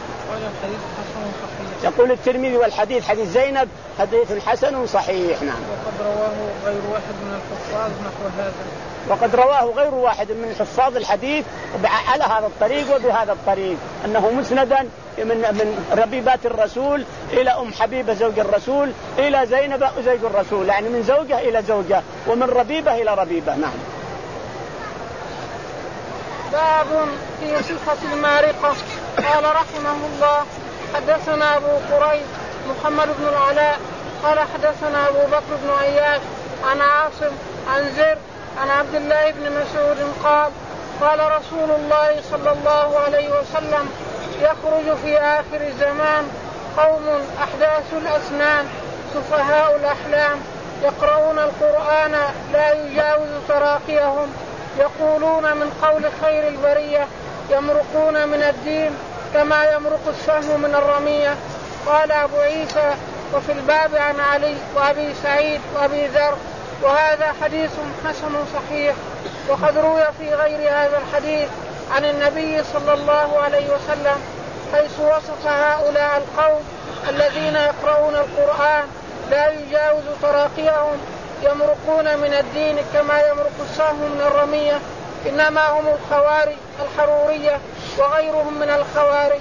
يقول الترمذي والحديث حديث زينب حديث حسن صحيح. نعم. وقد رواه غير واحد من الحفاظ نحو هذا. وقد رواه غير واحد من حفاظ الحديث على هذا الطريق وبهذا الطريق أنه مسندا من من ربيبات الرسول إلى أم حبيبة زوج الرسول إلى زينب زوج الرسول، يعني من زوجة إلى زوجة ومن ربيبة إلى ربيبة. نعم. باب في صفة المارقة. قال رحمه الله حدثنا أبو قريب محمد بن العلاء قال حدثنا أبو بكر بن عياش عن عاصم عن زر عن عبد الله بن مسعود قال قال رسول الله صلى الله عليه وسلم يخرج في آخر الزمان قوم أحداث الأسنان سفهاء الأحلام يقرؤون القرآن لا يجاوز تراقيهم يقولون من قول خير البرية يمرقون من الدين كما يمرق السهم من الرمية. قال أبو عيسى وفي الباب عن علي وأبي سعيد وأبي ذر وهذا حديث حسن صحيح. وقد روي في غير هذا الحديث عن النبي صلى الله عليه وسلم حيث وصف هؤلاء القوم الذين يقرؤون القرآن لا يجاوز تراقيهم يمرقون من الدين كما يمرق السهم من الرمية إنما هم الخوارج الحرورية وغيرهم من الخوارج.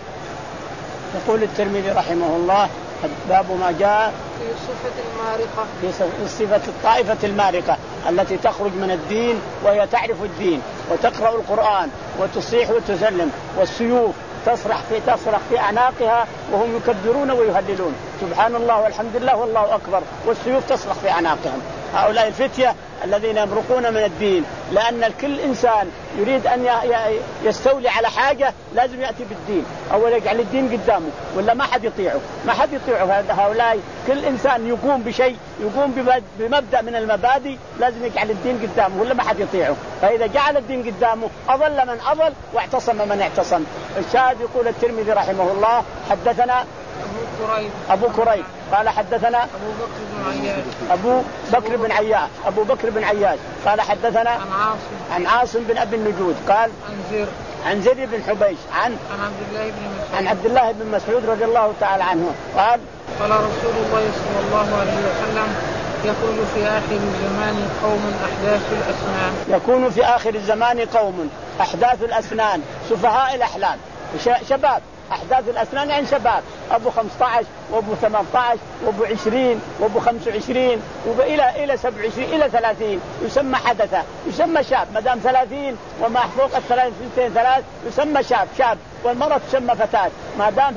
يقول الترمذي رحمه الله باب ما جاء في صفة المارقة في صفة الطائفة المارقة التي تخرج من الدين وهي تعرف الدين وتقرأ القرآن وتصيح وتسلم والسيوف تصرخ في تصرخ في أعناقها وهم يكبرون ويهللون سبحان الله والحمد لله والله أكبر والسيوف تصرخ في أعناقهم. هؤلاء الفتية الذين يمرقون من الدين، لأن كل إنسان يريد أن يستولي على حاجة لازم يأتي بالدين أولا يجعل الدين قدامه ولا ما حد يطيعه ما حد يطيعه. هؤلاء كل إنسان يقوم بشيء يقوم بمبدأ من المبادئ لازم يجعل الدين قدامه ولا ما حد يطيعه. فإذا جعل الدين قدامه أضل من أضل واعتصم من اعتصم. الشاهد يقول الترمذي رحمه الله حدثنا أبو كريب أبو كريب قال حدثنا أبو بكر بن عياش أبو بكر بن عياش أبو بكر بن عياش قال حدثنا عن عاصم عن عاصم بن أبي النجود قال عن زر عن زر بن حبيش عن عن عبد الله بن مسعود عن عبد الله بن مسعود رضي الله تعالى عنه قال قال رسول الله صلى الله عليه وسلم يخرج في آخر الزمان قوم أحداث الأسنان يكون في آخر الزمان قوم أحداث الأسنان سفهاء الأحلام شباب أحداث الأسنان يعني شباب أبو خمسة عشر وأبو ثمانية عشر وأبو عشرين وأبو خمسة وعشرين وإلى إلى سبعة وعشرين إلى ثلاثين يسمى حدثة يسمى شاب ما دام ثلاثين وما فوق الثلاثين ثلاث يسمى شاب شاب والمرأة تسمى فتاة ما دام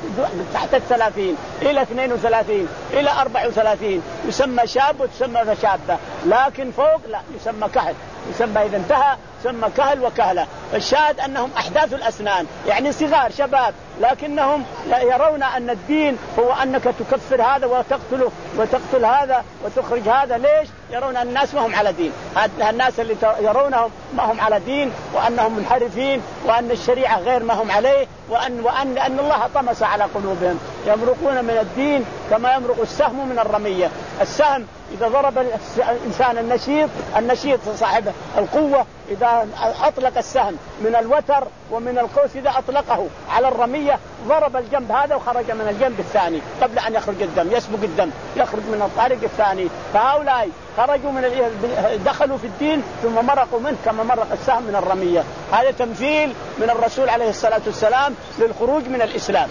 تحت الثلاثين إلى اثنين وثلاثين إلى أربعة وثلاثين يسمى شاب وتسمى شابة. لكن فوق لا يسمى كهل يسمى إذا انتهى يسمى كهل وكهلة. فالشاهد أنهم أحداث الأسنان يعني صغار شباب لكنهم يرون أن الدين هو أنك تكفر هذا وتقتله وتقتل هذا وتخرج هذا. ليش؟ يرون أن الناس ما هم على دين. الناس اللي يرونهم ما هم على دين وأنهم منحرفين وأن الشريعة غير ما هم عليه وأن, وأن أن الله طمس على قلوبهم يمرقون من الدين كما يمرق السهم من الرمية. السهم إذا ضرب الإنسان النشيط النشيط صاحب القوة إذا أطلق السهم من الوتر ومن القوس إذا أطلقه على الرمية ضرب الجنب هذا وخرج من الجنب الثاني قبل أن يخرج الدم يسبق الدم يخرج من الطريق الثاني. فهؤلاء خرجوا من دخلوا في الدين ثم مرقوا منه كما مرق السهم من الرمية. هذا تمثيل من الرسول عليه الصلاة والسلام للخروج من الإسلام.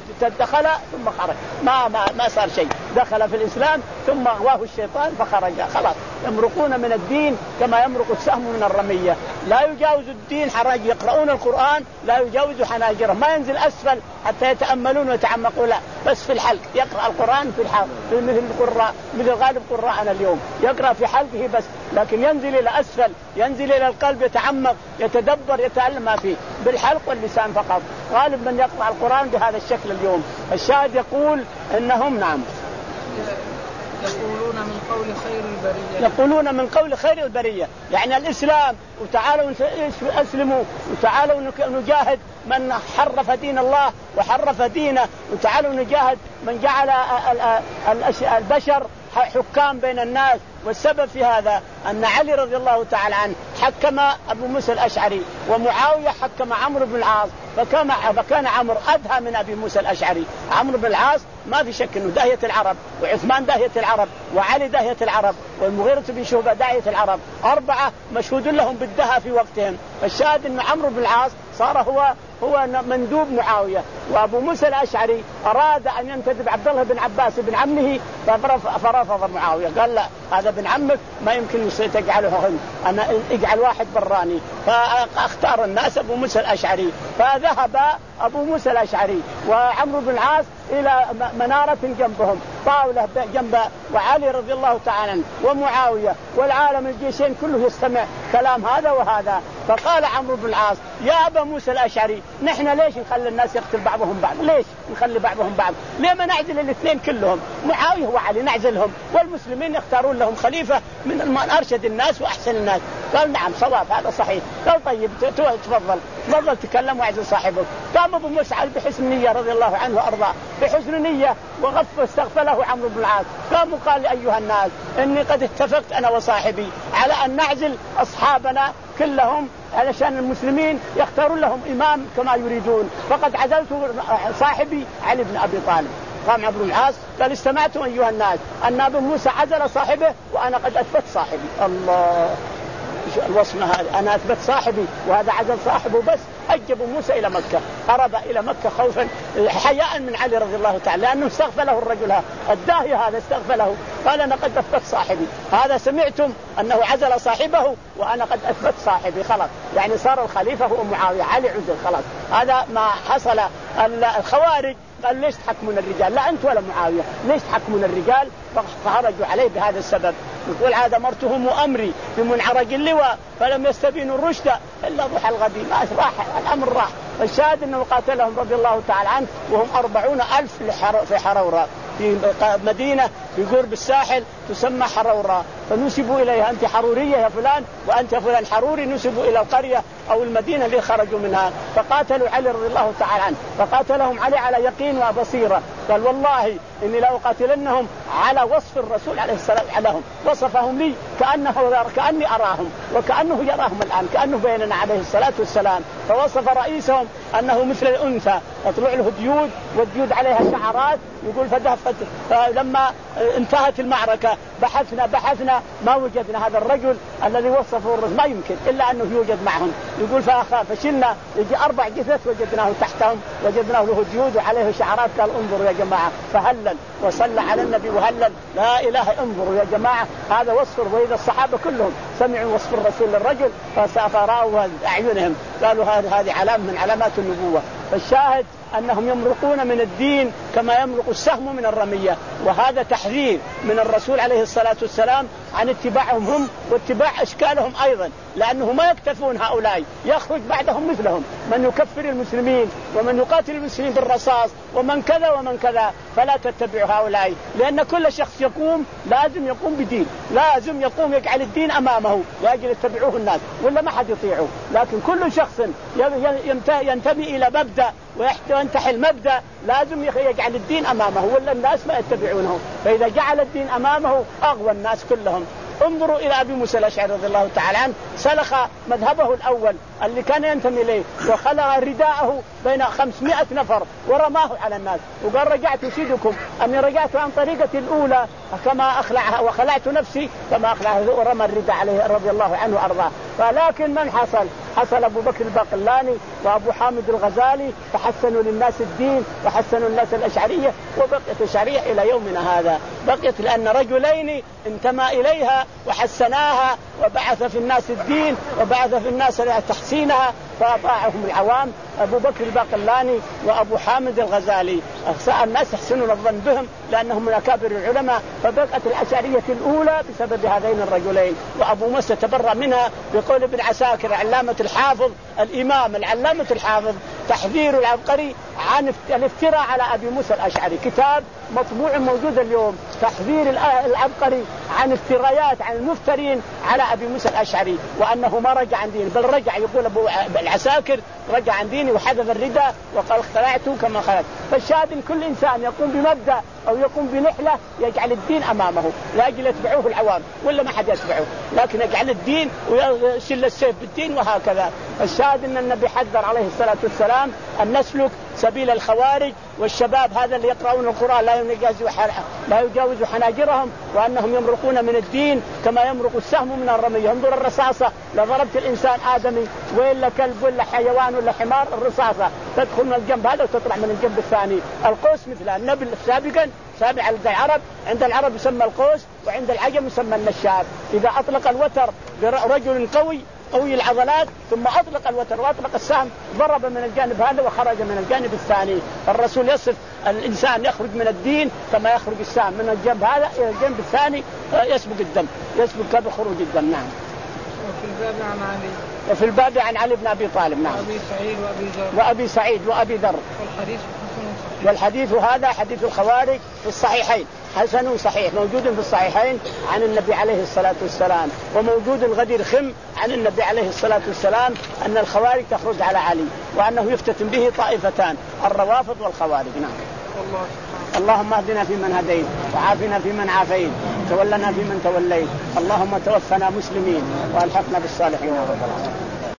دخل ثم خرج ما ما ما صار شيء دخل في الإسلام ثم أغواه الشيطان فخرج خلاص. يمرقون من الدين كما يمرق السهم من الرمية لا يجاوز الدين حرج. يقرؤون القرآن لا يجاوز حناجرهم ما ينزل أسفل حتى يتأملون ويتعمقوا لا بس في الحلق يقرأ القرآن في الحلق مثل القراء مثل غالب قراءنا اليوم يقرأ في حلقه بس لكن ينزل إلى أسفل ينزل إلى القلب يتعمق يتدبر يتعلم ما فيه بالحلق واللسان فقط. غالب من يقرأ القرآن بهذا الشكل اليوم. الشاهد يقول إنهم نعم يقولون من قول خير البرية يقولون من قول خير البرية يعني الإسلام وتعالوا أسلموا وتعالوا نجاهد من حرف دين الله وحرف دينه وتعالوا نجاهد من جعل البشر حكام بين الناس. والسبب في هذا أن علي رضي الله تعالى عنه حكم أبو موسى الأشعري ومعاوية حكم عمرو بن العاص فكان فكان عمرو أدهى من أبي موسى الأشعري. عمرو بن العاص ما في شك أنه داهية العرب، وعثمان داهية العرب، وعلي داهية العرب، والمغيرة بن شعبة داهية العرب، أربعة مشهود لهم بالدهى في وقتهم. فالشاهد أن عمرو بن العاص صار هو هو مندوب معاوية. وأبو موسى الأشعري أراد أن ينتدب عبد الله بن عباس بن عمه فرفض معاوية، قال لا، هذا ابن عمك ما يمكن تجعله هند، أنا اجعل واحد براني. فاختار الناس أبو موسى الأشعري. فذهب أبو موسى الأشعري وعمرو بن العاص إلى منارة جنبهم، طاولة جنب، وعلي رضي الله تعالى عنه ومعاوية والعالم الجيشين كله يستمع كلام هذا وهذا. فقال عمرو بن العاص يا أبا موسى الأشعري، نحن ليش نخلي الناس يقتل بعضهم بعض؟ ليش نخلي بعضهم بعض؟ ليه ما نعزل الاثنين كلهم، معاوية وعلي نعزلهم، والمسلمين يختارون لهم خليفة من أرشد الناس وأحسن الناس؟ قال نعم صواب، هذا صحيح. قال طيب تفضل تفضل تكلم واعزل صاحبك. قام أبو مسعد بحسن نية رضي الله عنه وأرضاه، بحسن نية، وغف استغفر له عمرو بن العاص. قام وقال أيها الناس إني قد اتفقت أنا وصاحبي على أن نعزل أصحابنا كلهم علشان المسلمين يختارون لهم إمام كما يريدون، فقد عزلت صاحبي علي بن أبي طالب. قام عمرو بن العاص قال استمعتم أيها الناس أن أبو موسى عزل صاحبه وأنا قد أثبت صاحبي. الله، الوصمة هذا، أنا أثبت صاحبي وهذا عزل صاحبه. بس أجب موسى إلى مكة، هرب إلى مكة خوفا حياء من علي رضي الله تعالى، لأنه استغفر له الرجل الداهية هذا، استغفر له، قال أنا قد أثبت صاحبي. هذا سمعتم أنه عزل صاحبه وأنا قد أثبت صاحبي، خلاص، يعني صار الخليفة هو معاوية، علي عزل خلاص. هذا ما حصل. الخوارج قال ليش تحكمون الرجال؟ لا أنت ولا معاوية، ليش تحكمون الرجال؟ فخرجوا عليه بهذا السبب. يقول هذا مرتهم أمري بمنعرج اللواء فلم يستبينوا الرشد إلا ضحى الغد، ما راح الأمر راح. الشاهد أنه قاتلهم رضي الله تعالى عنه وهم أربعون ألف في حرورة، في مدينة في قرب الساحل تسمى حرورة، فنسبوا إليها أنت حرورية يا فلان وأنت فلان حروري، نسبوا إلى القرية أو المدينة اللي خرجوا منها. فقاتلوا علي رضي الله تعالى عنه، فقاتلهم علي على يقين وبصيرة. قال والله إني لا أقاتلنهم على وصف الرسول عليه السلام لهم، وصفهم لي كأنه كأني أراهم وكأنه يراهم الآن، كأنه بيننا عليه الصلاة والسلام. فوصف رئيسهم أنه مثل الأنثى يطلع له ديود والديود عليها شعرات. يقول فدهفت، فلما انتهت المعركة بحثنا بحثنا ما وجدنا هذا الرجل الذي وصفه الرسول، ما يمكن إلا أنه يوجد معهم. يقول فشلنا يجي أربع جثث وجدناه تحتهم، وجدناه له ديود وعليه شعرات. قال انظروا يا جماعة، فهلل وصلى على النبي وهلل لا إله، انظروا يا جماعة هذا وصف. وإذا الصحابة كلهم سمعوا وصف الرسول للرجل فرأوا أعينهم، قالوا هذه علامة من علامات النبوة. فالشاهد أنهم يمرقون من الدين كما يمرق السهم من الرمية، وهذا تحذير من الرسول عليه الصلاة والسلام عن اتباعهم هم واتباع أشكالهم أيضا، لأنه ما يكتفون هؤلاء، يخرج بعدهم مثلهم من يكفر المسلمين ومن يقاتل المسلمين بالرصاص ومن كذا ومن كذا. فلا تتبعوا هؤلاء، لأن كل شخص يقوم لازم يقوم بدين، لازم يقوم يجعل الدين أمامه لأجل يتبعوه الناس، ولا ما حد يطيعه. لكن كل شخص ينتمي إلى مبدأ وينتحل مبدأ لازم يجعل الدين أمامه، ولا الناس ما يتبعونه. فإذا جعل الدين أمامه أغوى الناس كلهم. انظروا إلى أبي موسى الأشعري رضي الله تعالى عنه، سلخ مذهبه الأول اللي كان ينتمي إليه وخلع رداءه بين خمسمائة نفر ورماه على الناس، وقال رجعت أشهدكم أني رجعت عن طريقتي الأولى كما أخلعها وخلعت نفسي كما أخلعها، ورمى الرداء عليه رضي الله عنه وأرضاه. ولكن من حصل؟ حصل أبو بكر الباقلاني وأبو حامد الغزالي، فحسنوا للناس الدين وحسنوا الناس الأشعرية، وبقيت الأشعرية إلى يومنا هذا. بقيت لأن رجلين انتمى إليها وحسناها وبعث في الناس الدين وبعث في الناس تحسينها فأطاعهم العوام، أبو بكر الباقلاني وأبو حامد الغزالي. الناس يحسنون الظن بهم لأنهم من أكابر العلماء، فبقت الأشعرية الأولى بسبب هذين الرجلين. وأبو موسى تبرأ منها بقول ابن عساكر علامة الحافظ الإمام العلامة الحافظ: تحذير العبقري عن الافتراء على أبي موسى الأشعري، كتاب مطبوع موجود اليوم، تحذير العبقري عن افترايات عن المفترين على أبي موسى الأشعري، وأنه ما رجع عن دينه، بل رجع، يقول أبو العساكر رجع عن دينه وحذف الرداء وقال اخترعته كما خلق. فالشاهد إن كل إنسان يقوم بمبدأ أو يقوم بنحلة يجعل الدين أمامه لأجل يتبعوه العوام، ولا ما حد يتبعه، لكن يجعل الدين ويشل السيف بالدين وهكذا. الشاهد أن النبي حذر عليه الصلاة والسلام أن نسلك سبيل الخوارج، والشباب هذا اللي يقرؤون القرآن لا يجاوز لا يجاوز حناجرهم، وأنهم يمرقون من الدين كما يمرق السهم من الرمية. انظر الرصاصة، لو ضربت الإنسان آدمي ولا كلب ولا حيوان ولا حمار، الرصاصة تدخل من الجنب هذا وتطلع من الجنب الثاني. القوس مثلها، النبل سابقا سابع عند العرب، عند العرب يسمى القوس، وعند العجم يسمى النشاب. إذا أطلق الوتر برجل قوي قوي العضلات ثم أطلق الوتر وأطلق السهم ضرب من الجانب هذا وخرج من الجانب الثاني. الرسول يصف الإنسان يخرج من الدين كما يخرج السهم من الجنب هذا إلى الجنب الثاني، يسبق الدم، يسبق بخروج الدم. نعم. وفي الباب عن علي وفي الباب عن علي بن أبي طالب. نعم. وأبي سعيد وأبي ذر وأبي سعيد وأبي ذر. والحديث والحديث هذا حديث الخوارج في الصحيحين، حسن صحيح، موجود في الصحيحين عن النبي عليه الصلاة والسلام، وموجود غدير خم عن النبي عليه الصلاة والسلام أن الخوارج تخرج على علي، وأنه يفتتن به طائفتان، الروافض والخوارج. نعم. الله. اللهم اهدنا فيمن هديت، وعافنا فيمن عافيت، تولنا فيمن توليت، اللهم توفنا مسلمين والحقنا بالصالحين.